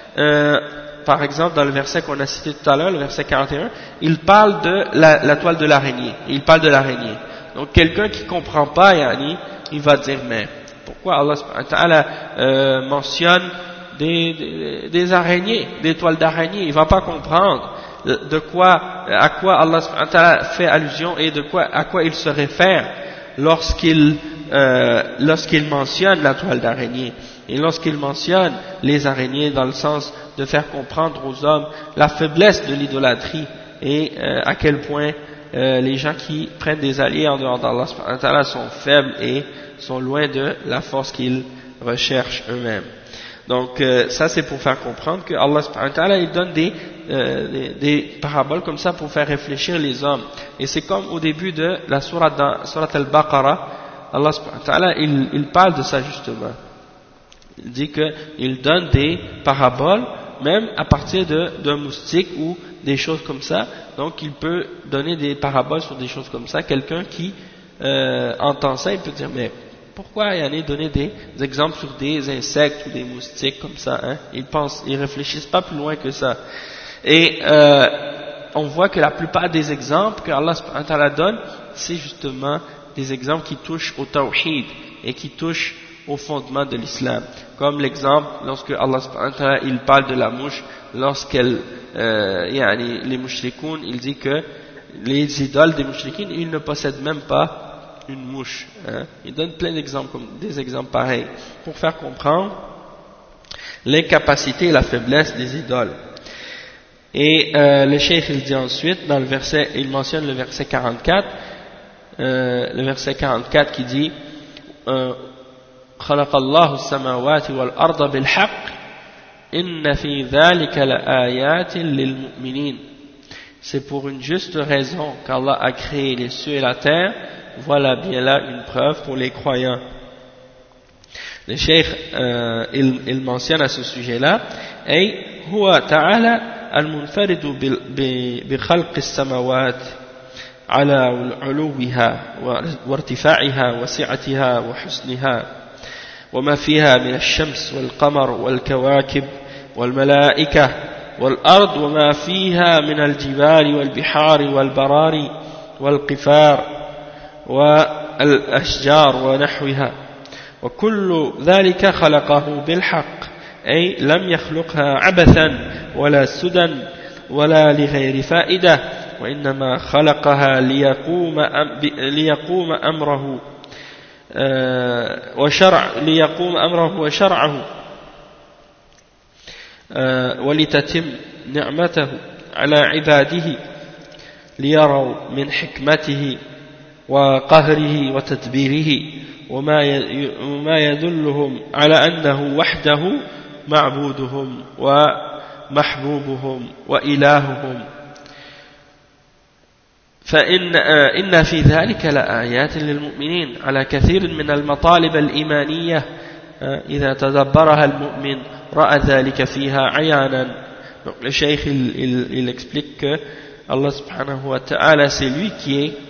Par exemple, dans le verset qu'on a cité tout à l'heure, le verset 41, il parle de la toile de l'araignée. Il parle de l'araignée. Donc quelqu'un qui comprend pas, il va dire, mais pourquoi Allah subhanahu wa ta'ala mentionne des araignées, des toiles d'araignée? Il va pas comprendre à quoi Allah subhanahu wa ta'ala fait allusion et à quoi il se réfère lorsqu'il mentionne la toile d'araignée. Et lorsqu'il mentionne les araignées dans le sens de faire comprendre aux hommes la faiblesse de l'idolâtrie et à quel point les gens qui prennent des alliés en dehors d'Allah subhanahu wa ta'ala sont faibles et sont loin de la force qu'ils recherchent eux-mêmes. Donc ça c'est pour faire comprendre que Allah subhanahu wa ta'ala il donne des paraboles comme ça pour faire réfléchir les hommes. Et c'est comme au début de la sourate al-Baqarah, Allah subhanahu wa ta'ala il parle de ça justement. Il dit qu'il donne des paraboles même à partir d'un moustique ou des choses comme ça. Donc il peut donner des paraboles sur des choses comme ça. Quelqu'un qui entend ça, il peut dire mais pourquoi il y en a donné des exemples sur des insectes ou des moustiques comme ça, ils réfléchissent pas plus loin que ça. Et on voit que la plupart des exemples que Allah subhanahu wa ta'ala donne, c'est justement des exemples qui touchent au tawhid et qui touchent au fondement de l'islam. Comme l'exemple lorsque Allah subhanahu wa ta'ala il parle de la mouche, lorsqu'elle les mushrikoun, il dit que les idoles des mushrikines, ils ne possèdent même pas une mouche. Il donne plein d'exemples, des exemples pareils, pour faire comprendre l'incapacité et la faiblesse des idoles. Et le cheikh il dit ensuite, dans le verset, il mentionne le verset 44, le verset 44 qui dit خلق الله السماوات والأرض بالحق إن في ذلك لآيات للمؤمنين. C'est pour une juste raison qu'Allah a créé les cieux et la terre. Voilà bien là une preuve pour les croyants. Le cheikh il mentionne à ce sujet-là أي هو تعالى المنفرد بخلق السماوات على علوها وارتفاعها وسعتها وحسنها وما فيها من الشمس والقمر والكواكب والملائكة والأرض وما فيها من الجبال والبحار والبراري والقفار والأشجار ونحوها وكل ذلك خلقه بالحق أي لم يخلقها عبثا ولا سدى ولا لغير فائدة وإنما خلقها ليقوم أمره وشرعه ولتتم نعمته على عباده ليروا من حكمته وقهره وتدبيره وما يدلهم على أنه وحده معبودهم ومحبوبهم وإلههم فإن في ذلك لآيات للمؤمنين على كثير من المطالب الإيمانية إذا تدبرها المؤمن رأى ذلك فيها عيانا. Donc le cheikh il explique que Allah subhanahu wa ta'ala c'est lui qui est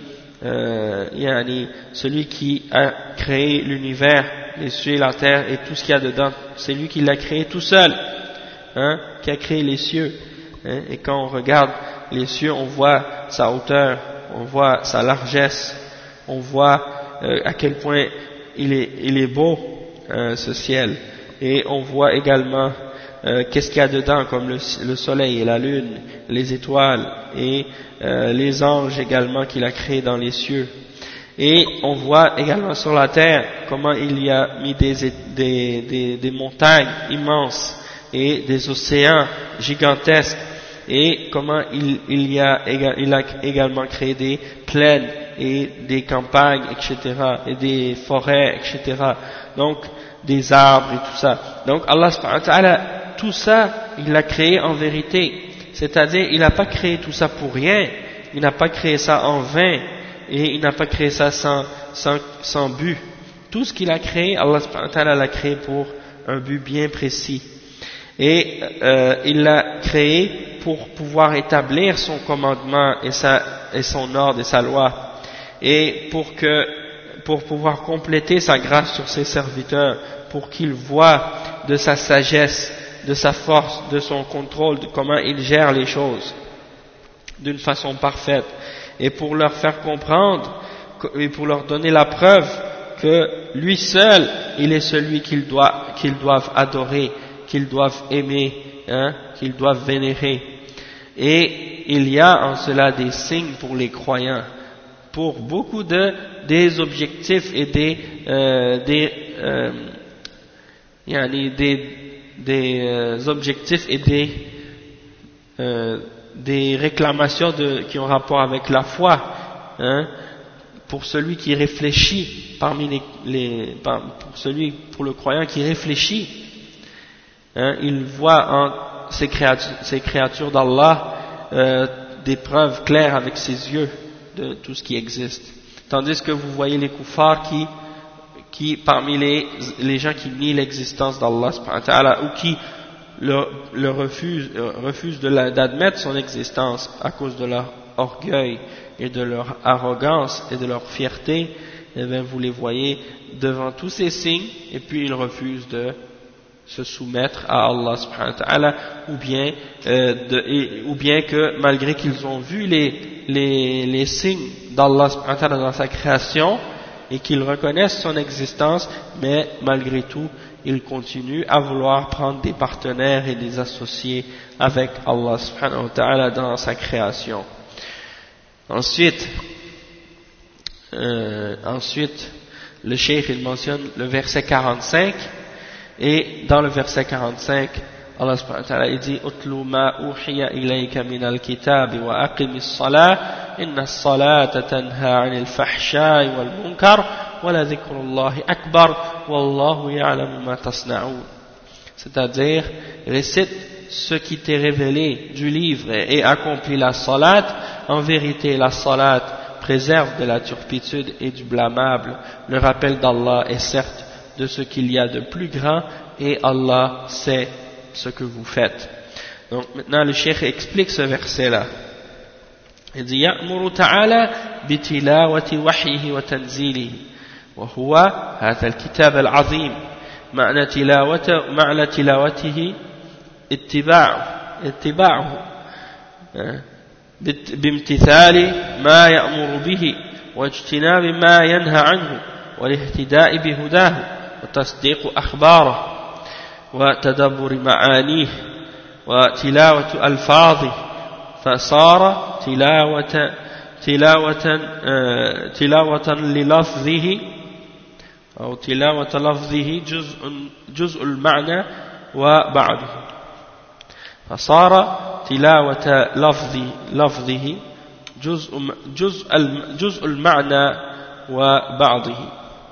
celui qui a créé l'univers, les cieux et la terre et tout ce qu'il y a dedans. C'est lui qui l'a créé tout seul, qui a créé les cieux. Et quand on regarde les cieux, on voit sa hauteur, on voit sa largesse, on voit à quel point il est beau, ce ciel. Et on voit également qu'est-ce qu'il y a dedans, comme le soleil et la lune, les étoiles et les anges également qu'il a créés dans les cieux. Et on voit également sur la terre comment il y a mis des montagnes immenses et des océans gigantesques, et comment il a également créé des plaines et des campagnes, etc., et des forêts, etc., donc des arbres et tout ça. Donc Allah subhanahu wa ta'ala, tout ça, il l'a créé en vérité, c'est-à-dire il n'a pas créé tout ça pour rien, il n'a pas créé ça en vain, et il n'a pas créé ça sans but. Tout ce qu'il a créé, Allah subhanahu wa ta'ala l'a créé pour un but bien précis. Et il l'a créé pour pouvoir établir son commandement et son ordre et sa loi, et pour pouvoir compléter sa grâce sur ses serviteurs, pour qu'ils voient de sa sagesse, de sa force, de son contrôle, de comment il gère les choses d'une façon parfaite, et pour leur faire comprendre et pour leur donner la preuve que lui seul, il est celui qu'ils doivent adorer, qu'ils doivent aimer, qu'ils doivent vénérer. Et il y a en cela des signes pour les croyants, pour beaucoup des objectifs et des objectifs et des réclamations qui ont rapport avec la foi, pour celui qui réfléchit pour le croyant qui réfléchit, il voit en ces créatures d'Allah des preuves claires avec ses yeux de tout ce qui existe. Tandis que vous voyez les kuffars qui parmi les gens qui nient l'existence d'Allah subhanahu wa ta'ala, ou qui refusent d'admettre son existence à cause de leur orgueil et de leur arrogance et de leur fierté, et bien vous les voyez devant tous ces signes, et puis ils refusent de se soumettre à Allah subhanahu wa ta'ala, ou bien que malgré qu'ils ont vu les signes d'Allah subhanahu wa ta'ala dans sa création et qu'ils reconnaissent son existence, mais malgré tout ils continuent à vouloir prendre des partenaires et des associés avec Allah subhanahu wa ta'ala dans sa création. Ensuite le cheikh il mentionne le verset 45, et dans le verset 45 Allah subhanahu wa ta'ala il dit utlu ma uhiya ilayka min al-kitab wa aqimis salah inna as-salata tanha 'anil fahsha'i wal munkar wa la dhikrullahi akbar wallahu ya'lamu ma tasna'un. C'est-à-dire, récite ce qui t'est révélé du livre et accomplis la salat. En vérité, la salat préserve de la turpitude et du blâmable. Le rappel d'Allah est certes de ce qu'il y a de plus grand, et Allah sait ce que vous faites. Donc maintenant le cheikh explique ce verset là. Il dit ya'muru ta'ala bitilawati wahyihi wa tanzilihi wa huwa hadha al-kitab al-azim ma'na tilawatihi ittiba'uhu bimtithali ma ya'muru bihi wa ijtinabi ma yanha anhu والاهتداء بهداه وتصديق أخباره وتدبر معانيه وتلاوة ألفاظه فصار تلاوة للفظه أو تلاوة لفظه جزء المعنى وبعضه فصار تلاوة لفظه جزء المعنى وبعضه.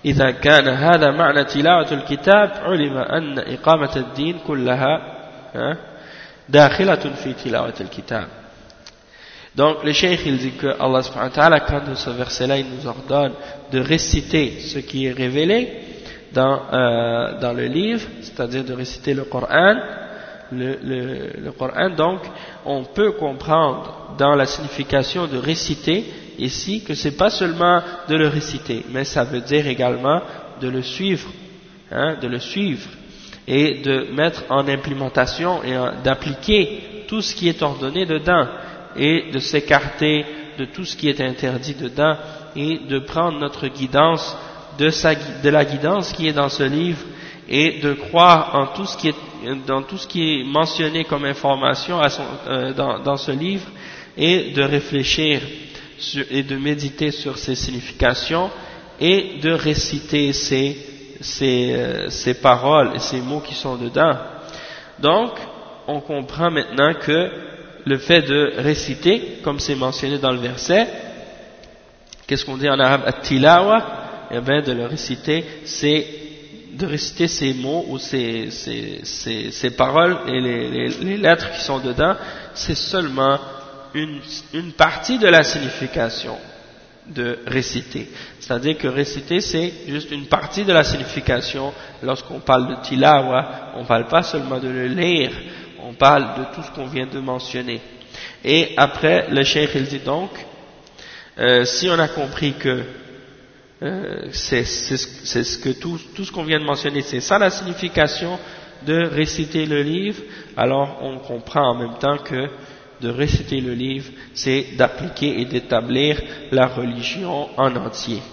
إذا كان هذا معنى تلاوة الكتاب علم أن إقامة الدين كلها داخلة في تلاوة الكتاب. Donc le cheikh il dit que Allah subhanahu wa ta'ala, quand dans ce verset là il nous ordonne de réciter ce qui est révélé dans le livre, c'est-à-dire de réciter le Coran, le Coran, donc on peut comprendre dans la signification de réciter ici que c'est pas seulement de le réciter, mais ça veut dire également de le suivre, de le suivre et de mettre en implémentation et d'appliquer tout ce qui est ordonné dedans et de s'écarter de tout ce qui est interdit dedans et de prendre notre guidance de la guidance qui est dans ce livre et de croire en tout ce qui est mentionné comme information dans ce livre et de réfléchir et de méditer sur ses significations et de réciter ces paroles et ces mots qui sont dedans. Donc, on comprend maintenant que le fait de réciter, comme c'est mentionné dans le verset, qu'est-ce qu'on dit en arabe, at-tilawa, eh bien de le réciter, c'est de réciter ces mots ou ces paroles et les lettres qui sont dedans, c'est seulement une partie de la signification de réciter. C'est-à-dire que réciter, c'est juste une partie de la signification. Lorsqu'on parle de tilawa, on ne parle pas seulement de le lire, on parle de tout ce qu'on vient de mentionner. Et après, le cheikh il dit donc, si on a compris que c'est ce que tout ce qu'on vient de mentionner, c'est ça la signification de réciter le livre, alors on comprend en même temps que de réciter le livre, c'est d'appliquer et d'établir la religion en entier.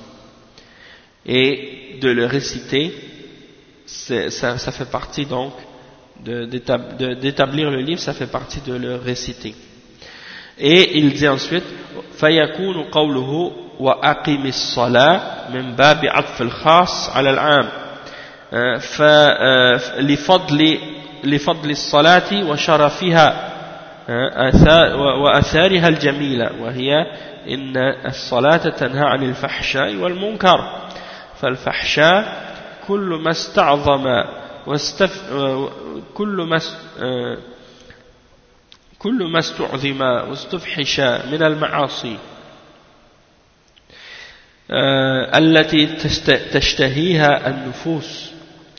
Et de le réciter, ça fait partie donc d'établir le livre, ça fait partie de le réciter. Et il dit ensuite, فَيَكُونُ قَوْلُهُ وَأَقِمِ الصَّلَاةِ مِنْ بَابِ عَطْفِ الْخَاص عَلَى الْعَامِ لفضل الصلاة وشرفها وأثارها الجميلة وهي إن الصلاة تنهى عن الفحشاء والمنكر فالفحشاء كل ما استعظم كل ما استعظم واستفحش من المعاصي التي تشتهيها النفوس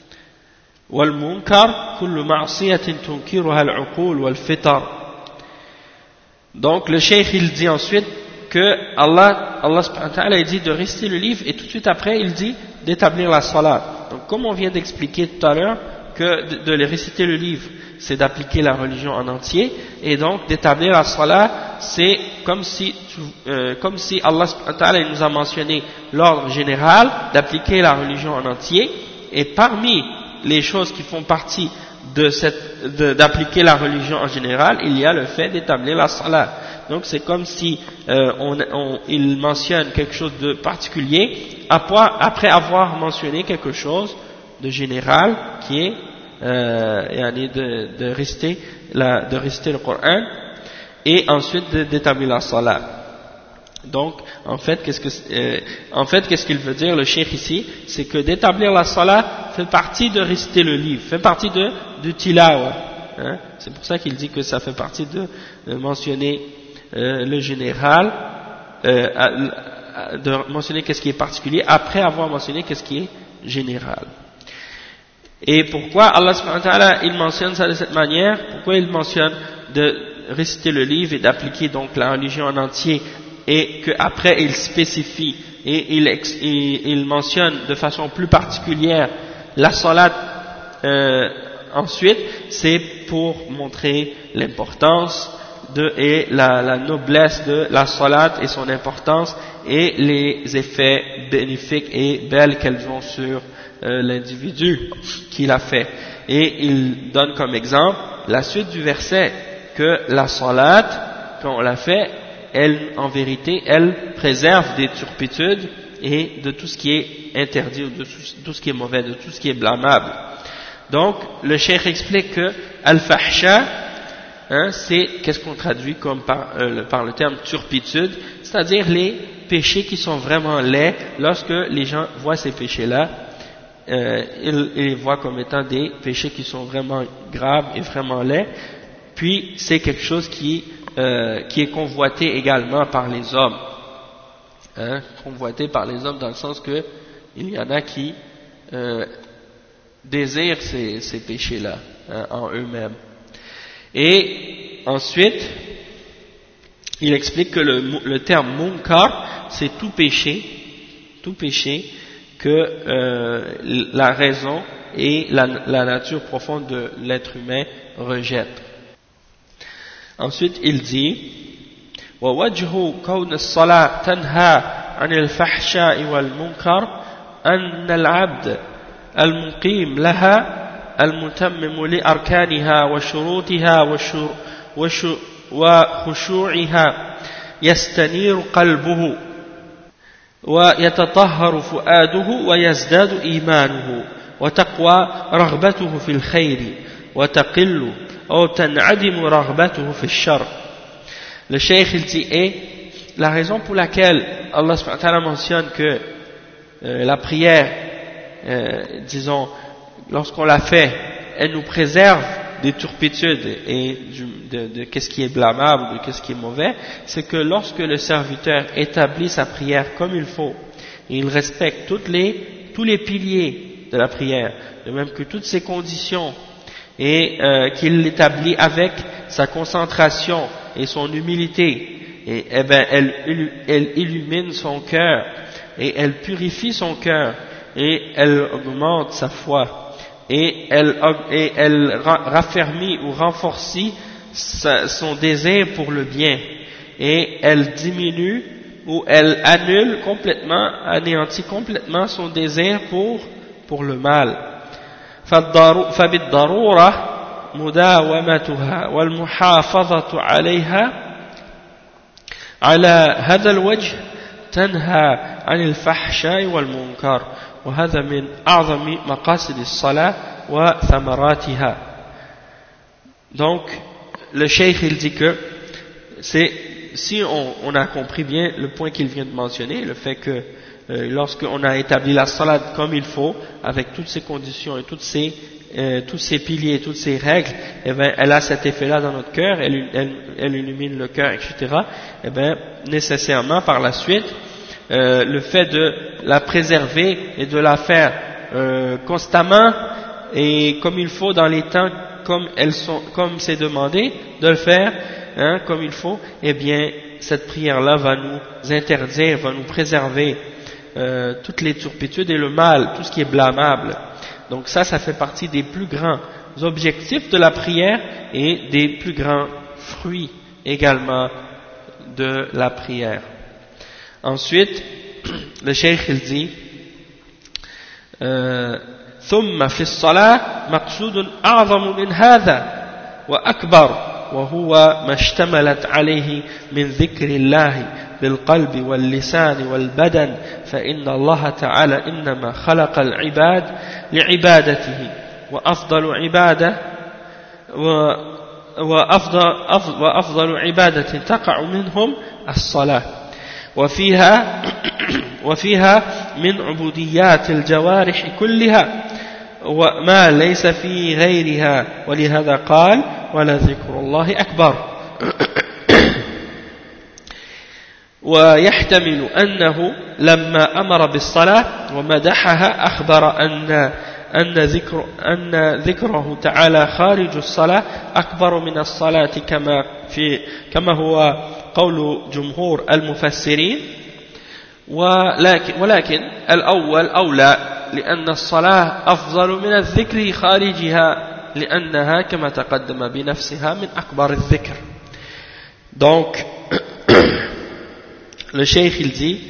والمنكر كل معصية تنكرها العقول والفطر. Donc le cheikh il dit ensuite que Allah subhanahu wa ta'ala dit de réciter le livre et tout de suite après il dit d'établir la salat. Donc comme on vient d'expliquer tout à l'heure que de réciter le livre c'est d'appliquer la religion en entier et donc d'établir la salat c'est comme si Allah subhanahu wa ta'ala nous a mentionné l'ordre général d'appliquer la religion en entier et parmi les choses qui font partie d'appliquer la religion en général, il y a le fait d'établir la salat. Donc c'est comme si il mentionne quelque chose de particulier après avoir mentionné quelque chose de général qui est de réciter le Coran et ensuite d'établir la salat. Donc, en fait, qu'est-ce qu'il veut dire le cheikh ici? C'est que d'établir la salat fait partie de réciter le livre, fait partie du tilawa. C'est pour ça qu'il dit que ça fait partie de mentionner le général, de mentionner qu'est-ce qui est particulier après avoir mentionné qu'est-ce qui est général. Et pourquoi Allah subhanahu wa ta'ala il mentionne ça de cette manière? Pourquoi il mentionne de réciter le livre et d'appliquer donc la religion en entier et qu'après il spécifie et il mentionne de façon plus particulière la salat ensuite, c'est pour montrer l'importance et la noblesse de la salat et son importance et les effets bénéfiques et belles qu'elles ont sur l'individu qui l'a fait. Et il donne comme exemple la suite du verset que la salat, quand on l'a fait, elle, en vérité, elle préserve des turpitudes et de tout ce qui est interdit, de tout ce qui est mauvais, de tout ce qui est blâmable. Donc, le cheikh explique que al-fahsha, c'est, qu'est-ce qu'on traduit comme par le terme turpitude, c'est-à-dire péchés qui sont vraiment laids, lorsque les gens voient ces péchés-là, ils les voient comme étant des péchés qui sont vraiment graves et vraiment laids, puis c'est quelque chose qui est convoité également par les hommes, hein, convoité par les hommes dans le sens que il y en a qui désirent ces péchés-là, hein, en eux-mêmes. Et ensuite, il explique que le terme munkar, c'est tout péché que la raison et la nature profonde de l'être humain rejettent. Ensuite, il dit ووجه كون الصلاة تنهى عن الفحشاء والمنكر أن العبد المقيم لها المتمم لأركانها وشروطها وخشوعها يستنير قلبه ويتطهر فؤاده ويزداد إيمانه وتقوى رغبته في الخير وتقل أو تنعدم رغبته في الشر. Le cheikh il dit, et la raison pour laquelle Allah subhanahu wa ta'ala mentionne que la prière, disons, lorsqu'on la fait, elle nous préserve des turpitudes et de qu'est-ce qui est blâmable, de qu'est-ce qui est mauvais, c'est que lorsque le serviteur établit sa prière comme il faut, et il respecte tous les piliers de la prière, de même que toutes ses conditions, et qu'il l'établit avec sa concentration et son humilité, et eh ben elle illumine son cœur, et elle purifie son cœur, et elle augmente sa foi, et elle raffermit ou renforce son désir pour le bien, et elle diminue ou elle annule complètement, anéantit complètement son désir pour le mal. فبالضرورة مداومتها والمحافظة عليها على هذا الوجه تنهى عن الفحشاء والمنكر وهذا من أعظم مقاصد الصلاة وثمراتها. Donc le cheikh il dit que si on a compris bien le point qu'il vient de mentionner, le fait que lorsqu'on a établi la salade comme il faut, avec toutes ces conditions et tous ces piliers, toutes ces règles, eh ben, elle a cet effet-là dans notre cœur, elle illumine le cœur, etc. Eh ben, nécessairement, par la suite, le fait de la préserver et de la faire constamment et comme il faut dans les temps, comme c'est demandé, de le faire, hein, comme il faut, eh bien, cette prière-là va nous interdire, va nous préserver toutes les turpitudes et le mal, tout ce qui est blâmable. Donc ça fait partie des plus grands objectifs de la prière et des plus grands fruits également de la prière. Ensuite, le cheikh il dit ثم في الصلاة مقصود أعظم من هذا وأكبر وهو ما اشتملت عليه من ذكر الله بالقلب واللسان والبدن فإن الله تعالى إنما خلق العباد لعبادته وأفضل عبادة تقع منهم الصلاة وفيها من عبوديات الجوارح كلها وما ليس في غيرها ولهذا قال ولذكر الله أكبر ويحتمل أنه لما أمر بالصلاة ومدحها أخبر أن ذكره تعالى خارج الصلاة أكبر من الصلاة كما هو قول جمهور المفسرين ولكن الأول أولى لأن الصلاة أفضل من الذكر خارجها لأنها كما تقدم بنفسها من أكبر الذكر. Donc le cheikh il dit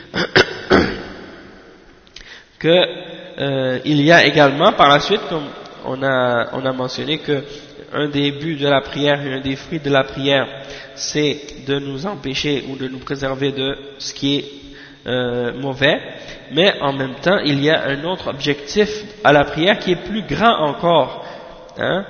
que il y a également par la suite, comme on a mentionné, que un des buts de la prière et un des fruits de la prière c'est de nous empêcher ou de nous préserver de ce qui est mauvais, mais en même temps il y a un autre objectif à la prière qui est plus grand encore, hein?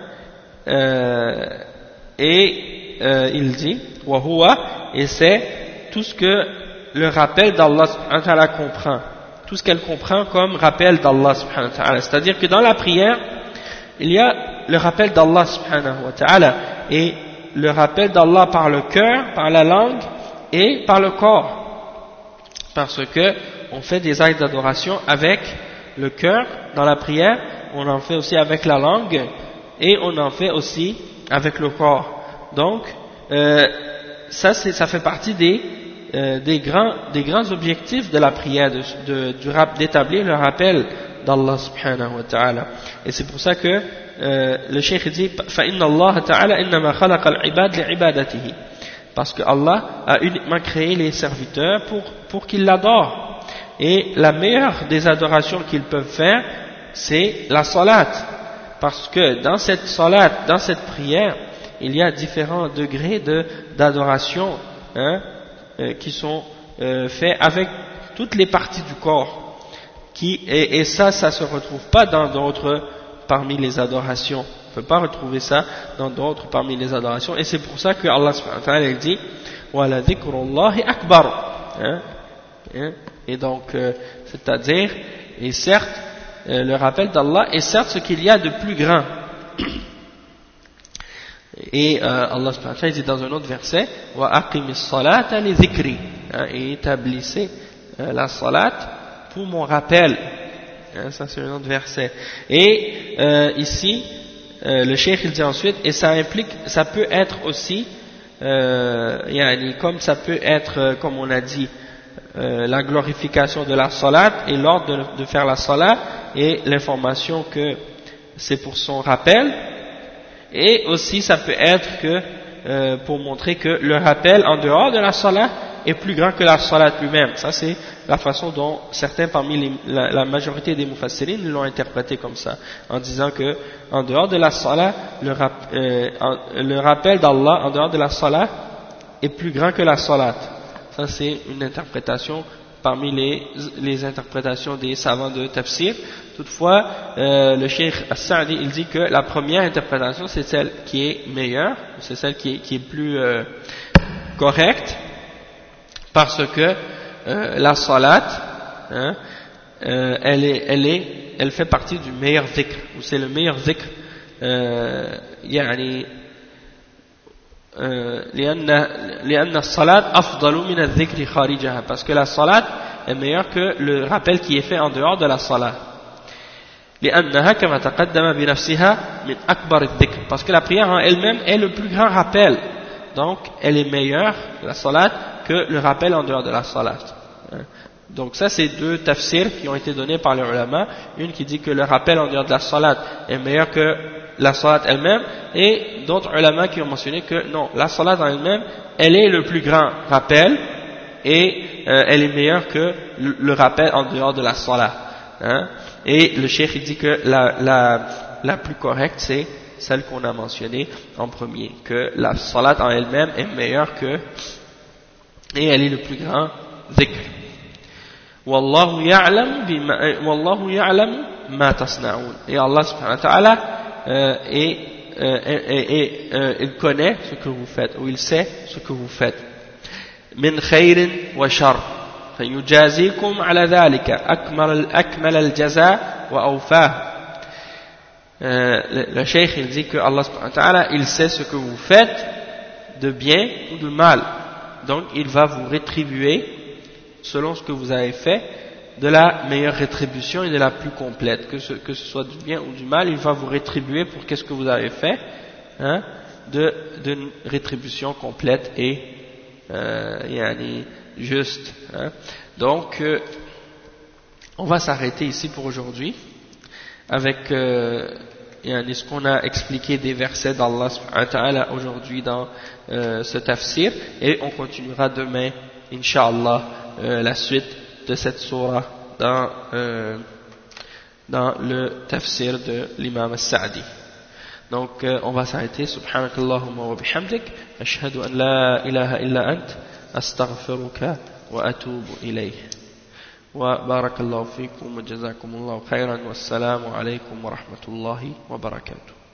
Il dit wahuwa, et c'est tout ce que le rappel d'Allah subhanahu wa ta'ala comprend, tout ce qu'elle comprend comme rappel d'Allah subhanahu wa ta'ala. C'est-à-dire que dans la prière, il y a le rappel d'Allah subhanahu wa ta'ala, et le rappel d'Allah par le cœur, par la langue et par le corps. Parce que on fait des actes d'adoration avec le cœur dans la prière, on en fait aussi avec la langue et on en fait aussi avec le corps. Donc ça fait partie des grands objectifs de la prière, d'établir le rappel d'Allah subhanahu wa ta'ala. Et c'est pour ça que le cheikh dit فَإِنَّ اللَّهَ تَعَالَى إِنَّمَا خَلَقَ الْعِبَادِ لِعِبَادَتِهِ, parce que Allah a uniquement créé les serviteurs pour qu'ils l'adorent, et la meilleure des adorations qu'ils peuvent faire c'est la salat, parce que dans cette salat, dans cette prière, il y a différents degrés d'adoration qui sont faits avec toutes les parties du corps, et ça se retrouve pas dans d'autres parmi les adorations. On ne peut pas retrouver ça dans d'autres parmi les adorations, et c'est pour ça que Allah subhanahu wa ta'ala dit وَلَا ذِكْرُ اللَّهِ أَكْبَرُ, et donc c'est-à-dire, et certes le rappel d'Allah est certes ce qu'il y a de plus grand. Et Allah subhanahu wa ta'ala dit dans un autre verset وَأَقِمِ الصَّلَاةَ لِذِكْرِ, et établissez la salat pour mon rappel. Ça c'est un autre verset. Et ici le cheikh il dit ensuite, et ça peut être aussi comme ça peut être, comme on a dit, la glorification de la salat et l'ordre de faire la salat et l'information que c'est pour son rappel, et aussi ça peut être que pour montrer que le rappel en dehors de la salat est plus grand que la salat lui-même. Ça c'est la façon dont certains parmi la majorité des mufassirines l'ont interprété comme ça, en disant que en dehors de la salat, le rappel d'Allah en dehors de la salat est plus grand que la salat. Ça c'est une interprétation parmi les interprétations des savants de tafsir. Toutefois, le cheikh As-Sa'di il dit que la première interprétation c'est celle qui est meilleure, c'est celle qui est plus correcte, parce que la salat, elle fait partie du meilleur zikr, ou c'est le meilleur zikr, لأن الصلاة أفضل من الذكر خارجها, parce que la salat est meilleure que le rappel qui est fait en dehors de la salat. لأنها كما تقدم بنفسها من أكبر الذكر, parce que la prière en elle-même est le plus grand rappel, donc elle est meilleure, la salat, que le rappel en dehors de la salat. Donc ça c'est deux tafsirs qui ont été donnés par les ulama, une qui dit que le rappel en dehors de la salat est meilleur que la salat elle-même, et d'autres ulama qui ont mentionné que non, la salat en elle-même, elle est le plus grand rappel, et elle est meilleure que le rappel en dehors de la salat. Et le cheikh il dit que la plus correcte c'est celle qu'on a mentionnée en premier, que la salat en elle-même est meilleure que, et elle est le plus grand dhikr. Wallahu ya'lam ma tasna'un, et Allah subhanahu wa ta'ala il connaît ce que vous faites, ou il sait ce que vous faites. Min khayrin wa shar fayujazikum ala dhalika akmal al-jaza wa awfah. Le cheikh il dit que Allah subhanahu wa ta'ala il sait ce que vous faites de bien ou de mal, donc il va vous rétribuer selon ce que vous avez fait de la meilleure rétribution et de la plus complète, que ce soit du bien ou du mal, il va vous rétribuer pour qu'est-ce que vous avez fait, d'une rétribution complète et juste. Donc on va s'arrêter ici pour aujourd'hui avec ce qu'on a expliqué des versets d'Allah subhanahu wa ta'ala aujourd'hui dans ce tafsir, et on continuera demain Inch'Allah la suite de cette sourate dans le tafsir de l'imam As-Sa'di. Donc on va s'arrêter. Subhanakallahumma wa bihamdik, ashhadu an la ilaha illa ant, astaghfiruka wa atubu ilayh. Wa barakallahu fikum wa jazakumullahu khairan, wassalamu alaykum wa rahmatullahi wa barakatuh.